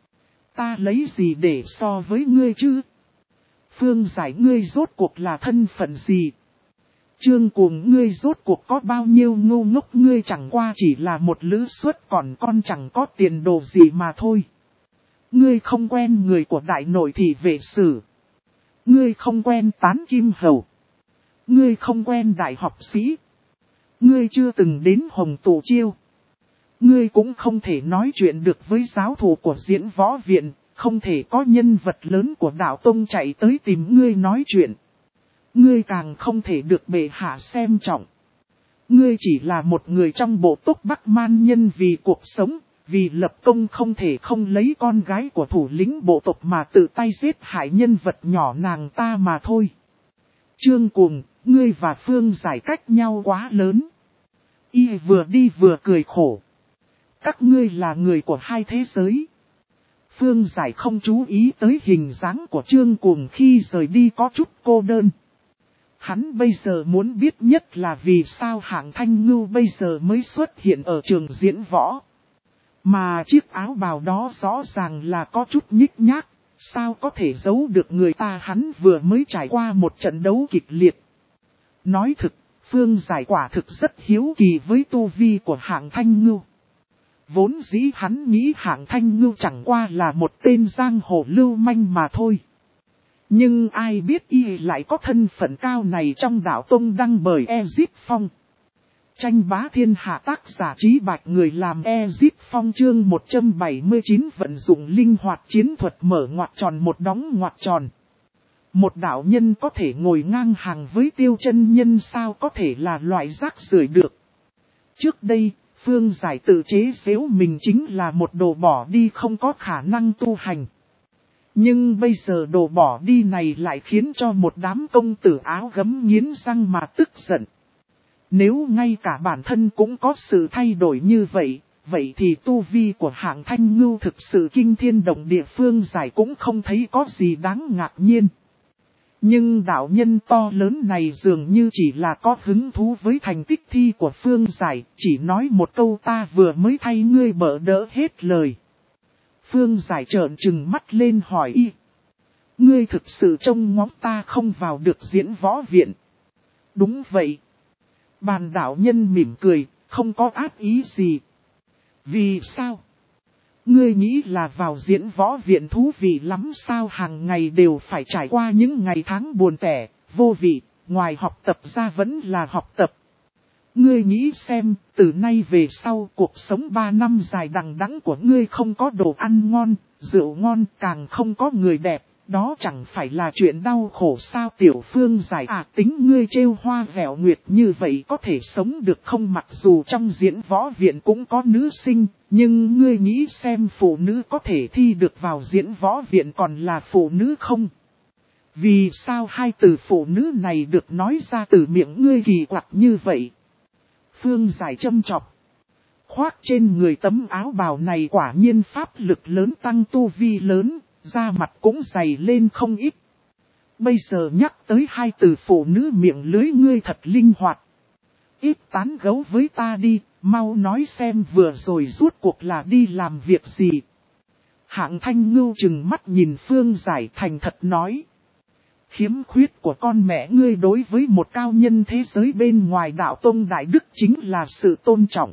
Ta lấy gì để so với ngươi chứ? Phương Giải, ngươi rốt cuộc là thân phận gì? Trương Cuồng, ngươi rốt cuộc có bao nhiêu ngu ngốc, ngươi chẳng qua chỉ là một lữ xuất, còn con chẳng có tiền đồ gì mà thôi. Ngươi không quen người của đại nội thị vệ sử. Ngươi không quen tán kim hầu. Ngươi không quen đại học sĩ. Ngươi chưa từng đến Hồng Tụ Chiêu. Ngươi cũng không thể nói chuyện được với giáo thủ của diễn võ viện, không thể có nhân vật lớn của đạo tông chạy tới tìm ngươi nói chuyện. Ngươi càng không thể được bệ hạ xem trọng. Ngươi chỉ là một người trong bộ tộc Bắc Man nhân vì cuộc sống, vì lập công không thể không lấy con gái của thủ lĩnh bộ tộc mà tự tay giết hại nhân vật nhỏ nàng ta mà thôi. Trương Cuồng, ngươi và Phương Giải cách nhau quá lớn. Y vừa đi vừa cười khổ. Các ngươi là người của hai thế giới. Phương Giải không chú ý tới hình dáng của Trương Cuồng khi rời đi có chút cô đơn. Hắn bây giờ muốn biết nhất là vì sao Hạng Thanh Ngưu bây giờ mới xuất hiện ở trường diễn võ. Mà chiếc áo bào đó rõ ràng là có chút nhích nhác, sao có thể giấu được người ta, hắn vừa mới trải qua một trận đấu kịch liệt. Nói thực, Phương Giải quả thực rất hiếu kỳ với tu vi của Hạng Thanh Ngưu. Vốn dĩ hắn nghĩ Hạng Thanh Ngưu chẳng qua là một tên giang hồ lưu manh mà thôi. Nhưng ai biết y lại có thân phận cao này trong đạo tông đăng bởi Ezip Phong. Tranh bá thiên hạ, tác giả Trí Bạch, người làm Ezip Phong, chương 179 vận dụng linh hoạt chiến thuật mở ngoặc tròn một đóng ngoặc tròn. Một đạo nhân có thể ngồi ngang hàng với Tiêu chân nhân, sao có thể là loại rác rưởi được. Trước đây, Phương Giải tự chế giễu mình chính là một đồ bỏ đi không có khả năng tu hành. Nhưng bây giờ đồ bỏ đi này lại khiến cho một đám công tử áo gấm nghiến răng mà tức giận. Nếu ngay cả bản thân cũng có sự thay đổi như vậy, vậy thì tu vi của Hạng Thanh Ngưu thực sự kinh thiên động địa. Phương Giải cũng không thấy có gì đáng ngạc nhiên. Nhưng đạo nhân to lớn này dường như chỉ là có hứng thú với thành tích thi của Phương Giải, chỉ nói một câu: ta vừa mới thay ngươi bỡ đỡ hết lời. Phương Giải trợn trừng mắt lên hỏi y: ngươi thực sự trông ngóng ta không vào được diễn võ viện? Đúng vậy. Bàn đạo nhân mỉm cười, không có ác ý gì. Vì sao? Ngươi nghĩ là vào diễn võ viện thú vị lắm sao? Hàng ngày đều phải trải qua những ngày tháng buồn tẻ, vô vị, ngoài học tập ra vẫn là học tập. Ngươi nghĩ xem, từ nay về sau cuộc sống 3 năm dài đằng đẵng của ngươi không có đồ ăn ngon, rượu ngon, càng không có người đẹp, đó chẳng phải là chuyện đau khổ sao? Tiểu Phương Giải tính ngươi trêu hoa vẻo nguyệt như vậy có thể sống được không? Mặc dù trong diễn võ viện cũng có nữ sinh, nhưng ngươi nghĩ xem, phụ nữ có thể thi được vào diễn võ viện còn là phụ nữ không? Vì sao hai từ phụ nữ này được nói ra từ miệng ngươi kỳ quặc như vậy? Phương Giải châm chọc. Khoác trên người tấm áo bào này quả nhiên pháp lực lớn tăng tu vi lớn, da mặt cũng dày lên không ít. Bây giờ nhắc tới hai từ phụ nữ, miệng lưới ngươi thật linh hoạt. Ít tán gấu với ta đi, mau nói xem vừa rồi rốt cuộc là đi làm việc gì. Hạng Thanh Ngưu trừng mắt nhìn Phương Giải thành thật nói: khiếm khuyết của con mẹ ngươi đối với một cao nhân thế giới bên ngoài đạo tông đại đức chính là sự tôn trọng.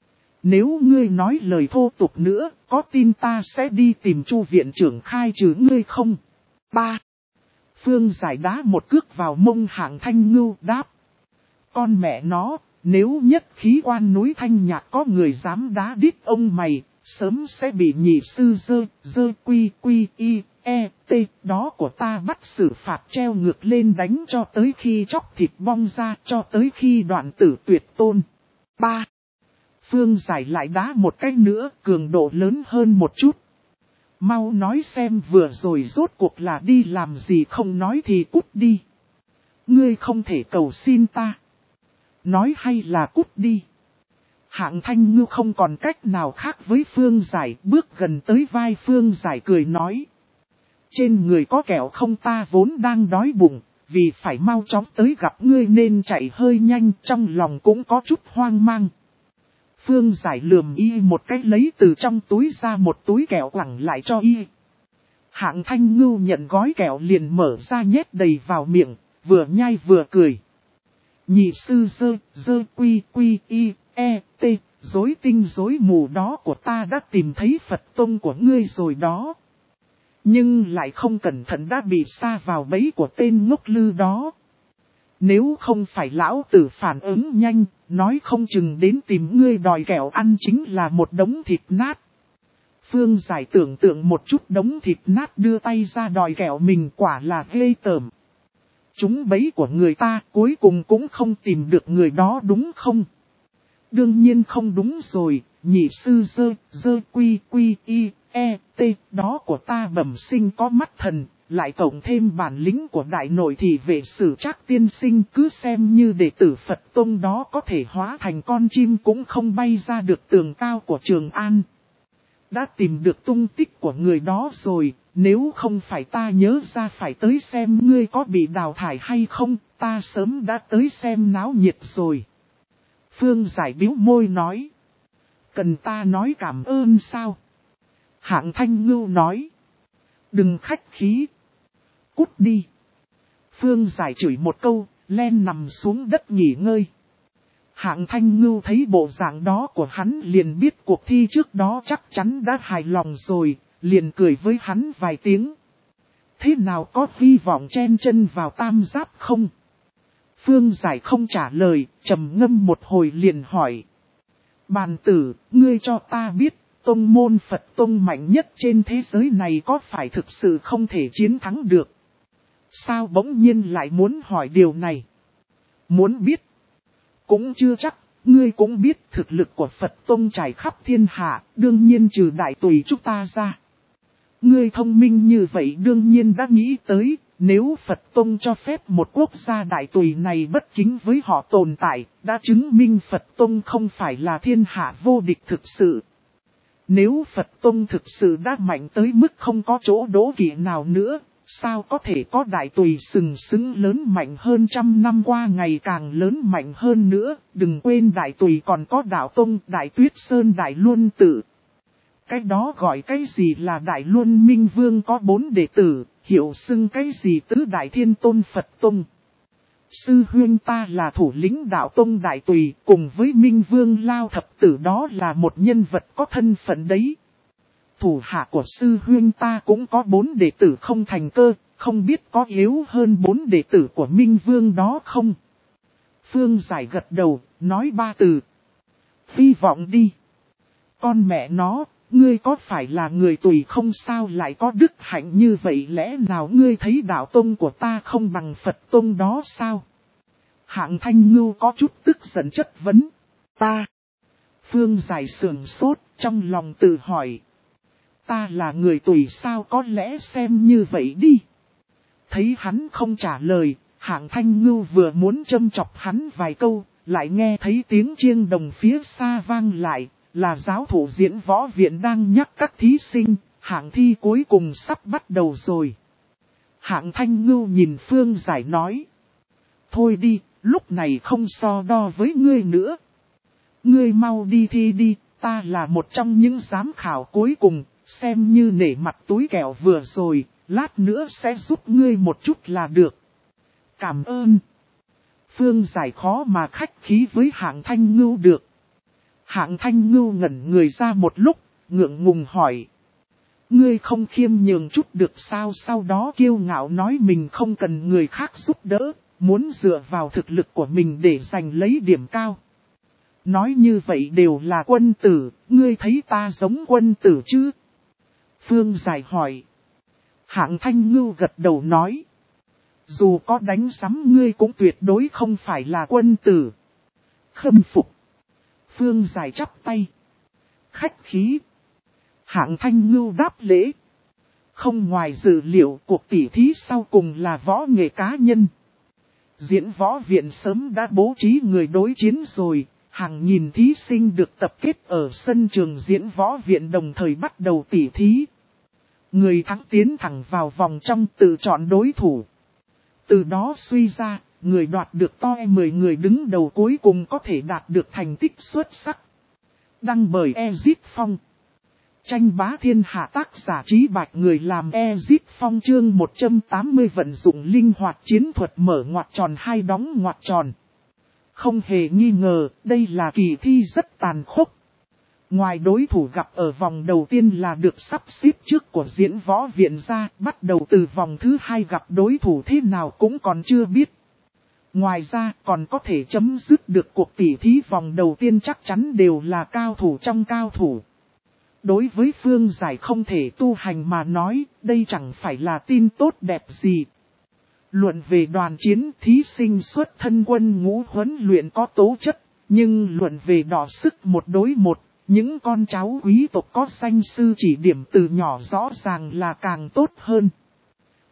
Nếu ngươi nói lời thô tục nữa, có tin ta sẽ đi tìm Chu viện trưởng khai trừ ngươi không? 3. Phương Giải đá một cước vào mông Hạng Thanh Ngưu, đáp: con mẹ nó, nếu nhất khí quan núi Thanh Nhạc có người dám đá đít ông mày, sớm sẽ bị nhị sư dơ quy y t đó của ta bắt xử phạt treo ngược lên đánh cho tới khi chóc thịt bong ra, cho tới khi đoạn tử tuyệt tôn. 3. Phương Giải lại đá một cái nữa, cường độ lớn hơn một chút. Mau nói xem vừa rồi rốt cuộc là đi làm gì, không nói thì cút đi. Ngươi không thể cầu xin ta. Nói hay là cút đi. Hạng Thanh Ngưu không còn cách nào khác với Phương Giải, bước gần tới vai Phương Giải cười nói: trên người có kẹo không? Ta vốn đang đói bụng, vì phải mau chóng tới gặp ngươi nên chạy hơi nhanh, trong lòng cũng có chút hoang mang. Phương Giải lườm y một cái, lấy từ trong túi ra một túi kẹo quẳng lại cho y. Hạng Thanh Ngưu nhận gói kẹo liền mở ra nhét đầy vào miệng, vừa nhai vừa cười. Nhị sư dơ quy y t, rối tinh rối mù đó của ta đã tìm thấy Phật tông của ngươi rồi đó. Nhưng lại không cẩn thận đã bị sa vào bẫy của tên ngốc lư đó. Nếu không phải lão tử phản ứng nhanh, nói không chừng đến tìm ngươi đòi kẹo ăn chính là một đống thịt nát. Phương Giải tưởng tượng một chút đống thịt nát đưa tay ra đòi kẹo mình, quả là ghê tởm. Trúng bẫy của người ta, cuối cùng cũng không tìm được người đó đúng không? Đương nhiên không đúng rồi, nhị sư dơ quy y t đó của ta bẩm sinh có mắt thần, lại cộng thêm bản lĩnh của đại nội thị vệ Sử Trác tiên sinh, cứ xem như đệ tử Phật Tông đó có thể hóa thành con chim cũng không bay ra được tường cao của Trường An. Đã tìm được tung tích của người đó rồi, nếu không phải ta nhớ ra phải tới xem ngươi có bị đào thải hay không, ta sớm đã tới xem náo nhiệt rồi. Phương Giải bĩu môi nói. Cần ta nói cảm ơn sao? Hạng Thanh Ngưu nói. Đừng khách khí. Cút đi. Phương Giải chửi một câu, len nằm xuống đất nghỉ ngơi. Hạng Thanh Ngưu thấy bộ dạng đó của hắn liền biết cuộc thi trước đó chắc chắn đã hài lòng rồi, liền cười với hắn vài tiếng. Thế nào, có hy vọng chen chân vào tam giáp không? Phương Giải không trả lời, trầm ngâm một hồi liền hỏi. Bàn tử, ngươi cho ta biết, tông môn Phật tông mạnh nhất trên thế giới này có phải thực sự không thể chiến thắng được? Sao bỗng nhiên lại muốn hỏi điều này? Muốn biết? Cũng chưa chắc, ngươi cũng biết thực lực của Phật tông trải khắp thiên hạ, đương nhiên trừ đại tùy chúng ta ra. Ngươi thông minh như vậy đương nhiên đã nghĩ tới, nếu Phật tông cho phép một quốc gia đại tùy này bất kính với họ tồn tại, đã chứng minh Phật tông không phải là thiên hạ vô địch thực sự. Nếu Phật tông thực sự đã mạnh tới mức không có chỗ đố kỵ nào nữa, sao có thể có đại tùy sừng sững lớn mạnh hơn trăm năm qua ngày càng lớn mạnh hơn nữa, đừng quên đại tùy còn có đạo tông, đại tuyết sơn, đại luân tự. Cái đó gọi cái gì là đại luân minh vương có 4 đệ tử, hiệu xưng cái gì tứ đại thiên tôn Phật tông. Sư huynh ta là thủ lĩnh đạo tông đại tùy, cùng với minh vương Lao thập tử đó là một nhân vật có thân phận đấy. Thủ hạ của sư huynh ta cũng có 4 đệ tử không thành cơ, không biết có yếu hơn 4 đệ tử của minh vương đó không? Phương Giải gật đầu, nói 3 từ. Hy vọng đi. Con mẹ nó, ngươi có phải là người tùy không sao lại có đức hạnh như vậy, lẽ nào ngươi thấy đạo tông của ta không bằng Phật tông đó sao? Hạng Thanh Ngưu có chút tức giận chất vấn. Ta. Phương Giải sườn sốt, trong lòng tự hỏi. Ta là người tùy sao, có lẽ xem như vậy đi. Thấy hắn không trả lời, Hạng Thanh Ngưu vừa muốn châm chọc hắn vài câu, lại nghe thấy tiếng chiêng đồng phía xa vang lại, là giáo thủ diễn võ viện đang nhắc các thí sinh, hạng thi cuối cùng sắp bắt đầu rồi. Hạng Thanh Ngưu nhìn Phương Giải nói. Thôi đi, lúc này không so đo với ngươi nữa. Ngươi mau đi thi đi, ta là một trong những giám khảo cuối cùng, xem như nể mặt túi kẹo vừa rồi, lát nữa sẽ giúp ngươi một chút là được. Cảm ơn. Phương Giải khó mà khách khí với Hạng Thanh Ngưu được. Hạng Thanh Ngưu ngẩn người ra một lúc, ngượng ngùng hỏi. Ngươi không khiêm nhường chút được sao? Sau đó kiêu ngạo nói mình không cần người khác giúp đỡ, muốn dựa vào thực lực của mình để giành lấy điểm cao. Nói như vậy đều là quân tử, ngươi thấy ta giống quân tử chứ? Phương Giải hỏi. Hạng Thanh Ngưu gật đầu nói. Dù có đánh sắm ngươi cũng tuyệt đối không phải là quân tử. Khâm phục. Phương Giải chắp tay. Khách khí. Hạng Thanh Ngưu đáp lễ. Không ngoài dự liệu, cuộc tỉ thí sau cùng là võ nghệ cá nhân. Diễn võ viện sớm đã bố trí người đối chiến rồi. Hàng nghìn thí sinh được tập kết ở sân trường diễn võ viện đồng thời bắt đầu tỉ thí. Người thắng tiến thẳng vào vòng trong tự chọn đối thủ. Từ đó suy ra, người đoạt được toi 10 người đứng đầu cuối cùng có thể đạt được thành tích xuất sắc. Đăng bởi Ezit Phong. Tranh bá thiên hạ, tác giả Trí Bạch, người làm Ezit Phong. Chương 180 vận dụng linh hoạt chiến thuật mở ngoặc tròn hai đóng ngoặc tròn. Không hề nghi ngờ, đây là kỳ thi rất tàn khốc. Ngoài đối thủ gặp ở vòng đầu tiên là được sắp xếp trước của diễn võ viện ra, bắt đầu từ vòng thứ 2 gặp đối thủ thế nào cũng còn chưa biết. Ngoài ra còn có thể chấm dứt được cuộc tỉ thí vòng đầu tiên chắc chắn đều là cao thủ trong cao thủ. Đối với Phương Giải không thể tu hành mà nói, đây chẳng phải là tin tốt đẹp gì. Luận về đoàn chiến, thí sinh xuất thân quân ngũ huấn luyện có tố chất, nhưng luận về đọ sức một đối một, những con cháu quý tộc có danh sư chỉ điểm từ nhỏ rõ ràng là càng tốt hơn.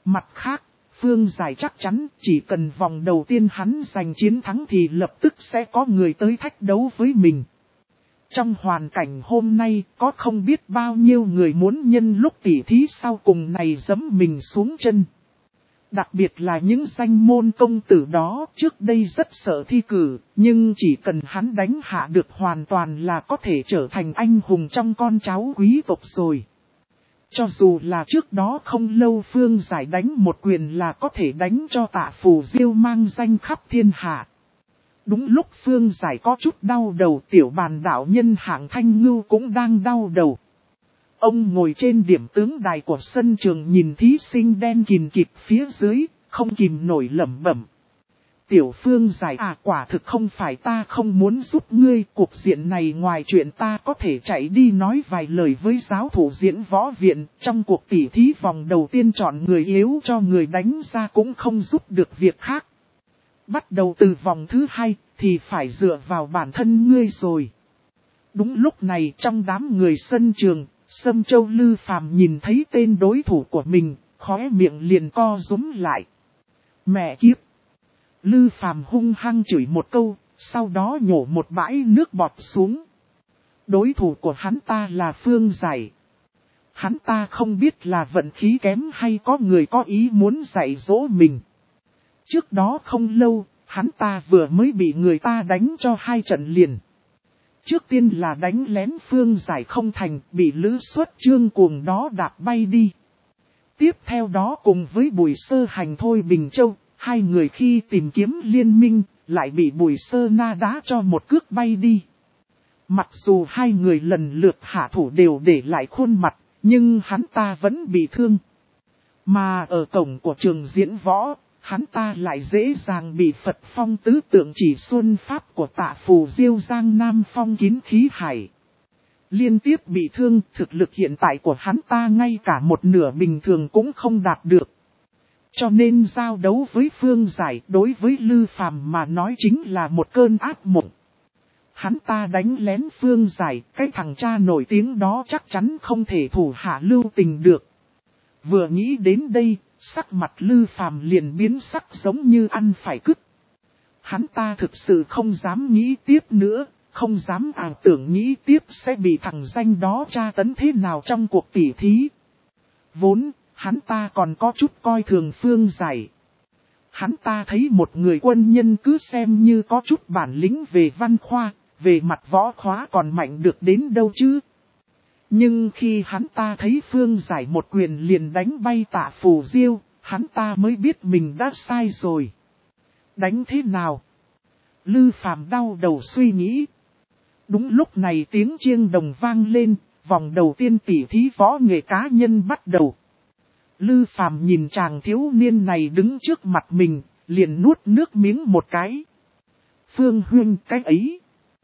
Mặt khác, Phương Giải chắc chắn chỉ cần vòng đầu tiên hắn giành chiến thắng thì lập tức sẽ có người tới thách đấu với mình. Trong hoàn cảnh hôm nay có không biết bao nhiêu người muốn nhân lúc tỉ thí sau cùng này giẫm mình xuống chân. Đặc biệt là những danh môn công tử đó trước đây rất sợ thi cử, nhưng chỉ cần hắn đánh hạ được hoàn toàn là có thể trở thành anh hùng trong con cháu quý tộc rồi. Cho dù là trước đó không lâu Phương Giải đánh một quyền là có thể đánh cho Tạ Phù Diêu mang danh khắp thiên hạ. Đúng lúc Phương Giải có chút đau đầu, tiểu bàn đạo nhân Hạng Thanh Ngưu cũng đang đau đầu. Ông ngồi trên điểm tướng đài của sân trường nhìn thí sinh đen kìn kịt phía dưới, không kìm nổi lẩm bẩm. Tiểu Phương Giải à, quả thực không phải ta không muốn giúp ngươi, cuộc diện này ngoài chuyện ta có thể chạy đi nói vài lời với giáo thủ diễn võ viện, trong cuộc tỉ thí vòng đầu tiên chọn người yếu cho người đánh ra cũng không giúp được việc khác. Bắt đầu từ vòng thứ hai thì phải dựa vào bản thân ngươi rồi. Đúng lúc này trong đám người sân trường, Sâm Châu Lư Phàm nhìn thấy tên đối thủ của mình, khóe miệng liền co rúm lại. Mẹ kiếp! Lư Phàm hung hăng chửi một câu, sau đó nhổ một bãi nước bọt xuống. Đối thủ của hắn ta là Phương Giải. Hắn ta không biết là vận khí kém hay có người có ý muốn dạy dỗ mình. Trước đó không lâu, hắn ta vừa mới bị người ta đánh cho 2 trận liền. Trước tiên là đánh lén Phương Giải không thành, bị Lữ Xuất Chương cuồng đó đạp bay đi. Tiếp theo đó cùng với Bùi Sơ Hành Thôi Bình Châu, 2 người khi tìm kiếm liên minh, lại bị Bùi Sơ Na đá cho một cước bay đi. Mặc dù 2 người lần lượt hạ thủ đều để lại khuôn mặt, nhưng hắn ta vẫn bị thương. Mà ở cổng của trường diễn võ, hắn ta lại dễ dàng bị Phật Phong tứ tượng chỉ xuân pháp của Tạ Phù Diêu Giang Nam Phong kín khí hải. Liên tiếp bị thương, thực lực hiện tại của hắn ta ngay cả một nửa bình thường cũng không đạt được. Cho nên giao đấu với Phương Giải đối với Lư Phàm mà nói chính là một cơn ác mộng. Hắn ta đánh lén Phương Giải, cái thằng cha nổi tiếng đó chắc chắn không thể thủ hạ lưu tình được. Vừa nghĩ đến đây, sắc mặt Lư Phàm liền biến sắc giống như ăn phải cứt. Hắn ta thực sự không dám nghĩ tiếp nữa, không dám ảo tưởng nghĩ tiếp sẽ bị thằng danh đó tra tấn thế nào trong cuộc tỉ thí. Vốn, hắn ta còn có chút coi thường Phương Giải. Hắn ta thấy một người quân nhân cứ xem như có chút bản lĩnh về văn khoa, về mặt võ khóa còn mạnh được đến đâu chứ. Nhưng khi hắn ta thấy Phương Giải một quyền liền đánh bay Tạ Phù Diêu, hắn ta mới biết mình đã sai rồi. Đánh thế nào? Lư Phàm đau đầu suy nghĩ. Đúng lúc này tiếng chiêng đồng vang lên, vòng đầu tiên tỉ thí võ nghệ cá nhân bắt đầu. Lư Phàm nhìn chàng thiếu niên này đứng trước mặt mình, liền nuốt nước miếng một cái. Phương huynh cái ấy.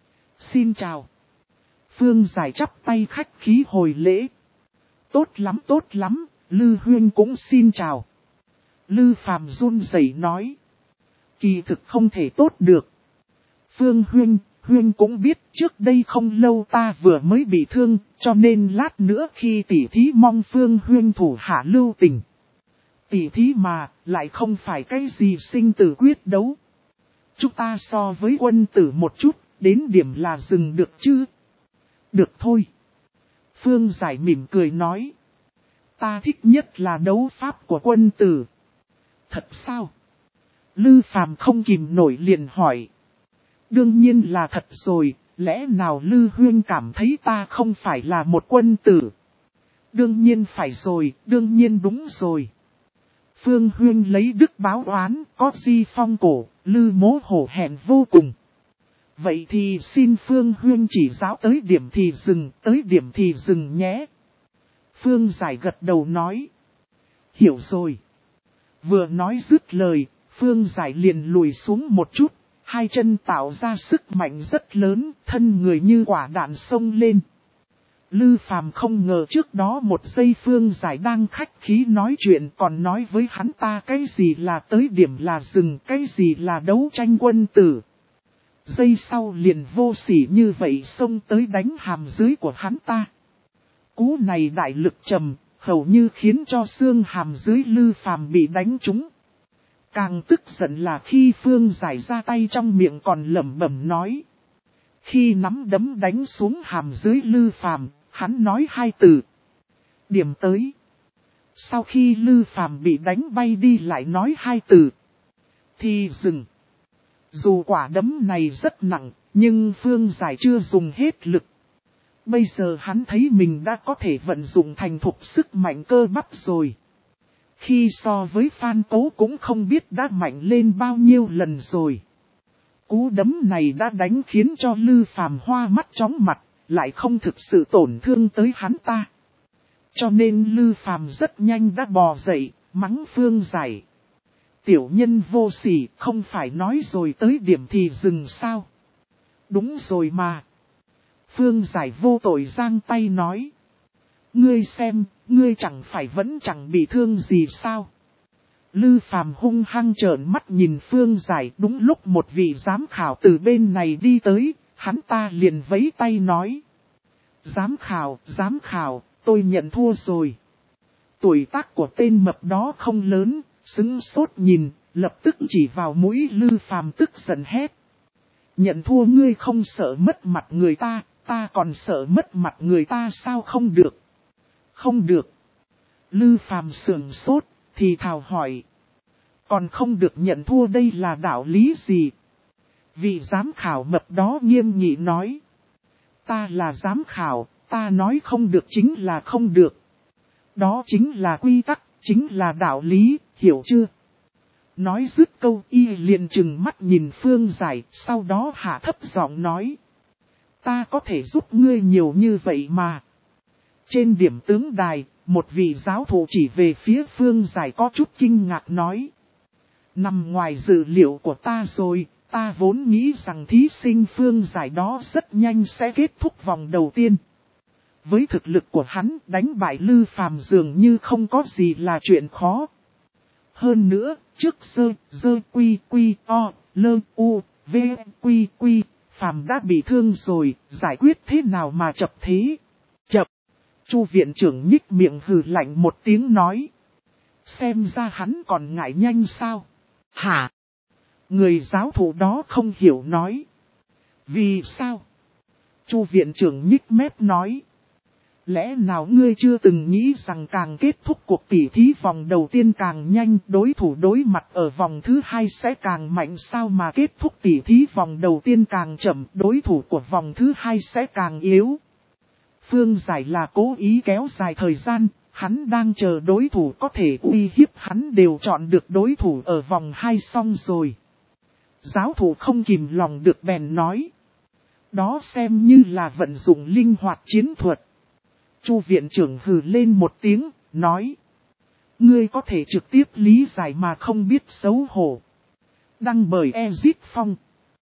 Xin chào. Phương Giải chắp tay khách khí hồi lễ. Tốt lắm, Lư huynh cũng xin chào. Lư Phàm run rẩy nói. Kỳ thực không thể tốt được. Phương huynh cũng biết trước đây không lâu ta vừa mới bị thương, cho nên lát nữa khi tỉ thí mong Phương huynh thủ hạ lưu tình. Tỉ thí mà, lại không phải cái gì sinh tử quyết đấu. Chúng ta so với quân tử một chút, đến điểm là dừng được chứ? Được thôi. Phương Giải mỉm cười nói. Ta thích nhất là đấu pháp của quân tử. Thật sao? Lư Phàm không kìm nổi liền hỏi. Đương nhiên là thật rồi, lẽ nào Lư huynh cảm thấy ta không phải là một quân tử? Đương nhiên phải rồi, đương nhiên đúng rồi. Phương huynh lấy đức báo oán, có di phong cổ, Lư mố hổ hẹn vô cùng. Vậy thì xin Phương huynh chỉ giáo tới điểm thì dừng nhé. Phương Giải gật đầu nói. Hiểu rồi. Vừa nói dứt lời, Phương Giải liền lùi xuống một chút, 2 chân tạo ra sức mạnh rất lớn, thân người như quả đạn xông lên. Lư Phàm không ngờ trước đó một giây Phương Giải đang khách khí nói chuyện còn nói với hắn ta cái gì là tới điểm là dừng, cái gì là đấu tranh quân tử. Giây sau liền vô sỉ như vậy xông tới đánh hàm dưới của hắn ta. Cú này đại lực trầm, hầu như khiến cho xương hàm dưới Lư Phàm bị đánh trúng. Càng tức giận là khi Phương Giải ra tay trong miệng còn lẩm bẩm nói. Khi nắm đấm đánh xuống hàm dưới Lư Phàm, hắn nói hai từ. Điểm tới. Sau khi Lư Phàm bị đánh bay đi lại nói hai từ. Thì dừng. Dù quả đấm này rất nặng, nhưng Phương Giải chưa dùng hết lực. Bây giờ hắn thấy mình đã có thể vận dụng thành thục sức mạnh cơ bắp rồi. Khi so với Phan Cố cũng không biết đã mạnh lên bao nhiêu lần rồi. Cú đấm này đã đánh khiến cho Lư Phàm hoa mắt chóng mặt, lại không thực sự tổn thương tới hắn ta. Cho nên Lư Phàm rất nhanh đã bò dậy, mắng Phương Giải. Tiểu nhân vô sỉ, không phải nói rồi tới điểm thì dừng sao? Đúng rồi mà. Phương Giải vô tội giang tay nói. Ngươi xem, ngươi chẳng phải vẫn chẳng bị thương gì sao? Lư Phàm hung hăng trợn mắt nhìn Phương Giải, đúng lúc một vị giám khảo từ bên này đi tới, hắn ta liền vẫy tay nói. Giám khảo, tôi nhận thua rồi. Tuổi tác của tên mập đó không lớn, sững sốt nhìn, lập tức chỉ vào mũi Lư Phàm tức giận hét. Nhận thua ngươi không sợ mất mặt người ta, ta còn sợ mất mặt người ta sao không được? Không được. Lư Phàm sườn sốt, thì thào hỏi. Còn không được nhận thua đây là đạo lý gì? Vị giám khảo mập đó nghiêm nghị nói. Ta là giám khảo, ta nói không được chính là không được. Đó chính là quy tắc, chính là đạo lý, hiểu chưa? Nói dứt câu y liền trừng mắt nhìn Phương Giải, sau đó hạ thấp giọng nói. Ta có thể giúp ngươi nhiều như vậy mà. Trên điểm tướng đài, một vị giáo thủ chỉ về phía Phương Giải có chút kinh ngạc nói. Nằm ngoài dự liệu của ta rồi, ta vốn nghĩ rằng thí sinh Phương Giải đó rất nhanh sẽ kết thúc vòng đầu tiên. Với thực lực của hắn, đánh bại Lư Phàm dường như không có gì là chuyện khó. Hơn nữa, trước dơ quy o, lơ u, v quy, Phàm đã bị thương rồi, giải quyết thế nào mà chập thế? Chập! Chu viện trưởng nhích miệng hừ lạnh một tiếng nói. Xem ra hắn còn ngại nhanh sao? Hả? Người giáo thủ đó không hiểu nói. Vì sao? Chu viện trưởng nhích mép nói. Lẽ nào ngươi chưa từng nghĩ rằng càng kết thúc cuộc tỉ thí vòng đầu tiên càng nhanh, đối thủ đối mặt ở vòng thứ hai sẽ càng mạnh sao mà kết thúc tỉ thí vòng đầu tiên càng chậm, đối thủ của vòng thứ hai sẽ càng yếu. Phương Giải là cố ý kéo dài thời gian, hắn đang chờ đối thủ có thể uy hiếp hắn đều chọn được đối thủ ở vòng 2 xong rồi. Giáo thủ không kìm lòng được bèn nói. Đó xem như là vận dụng linh hoạt chiến thuật. Chu viện trưởng hừ lên một tiếng, nói. Ngươi có thể trực tiếp lý giải mà không biết xấu hổ. Đăng bởi Ezit Phong.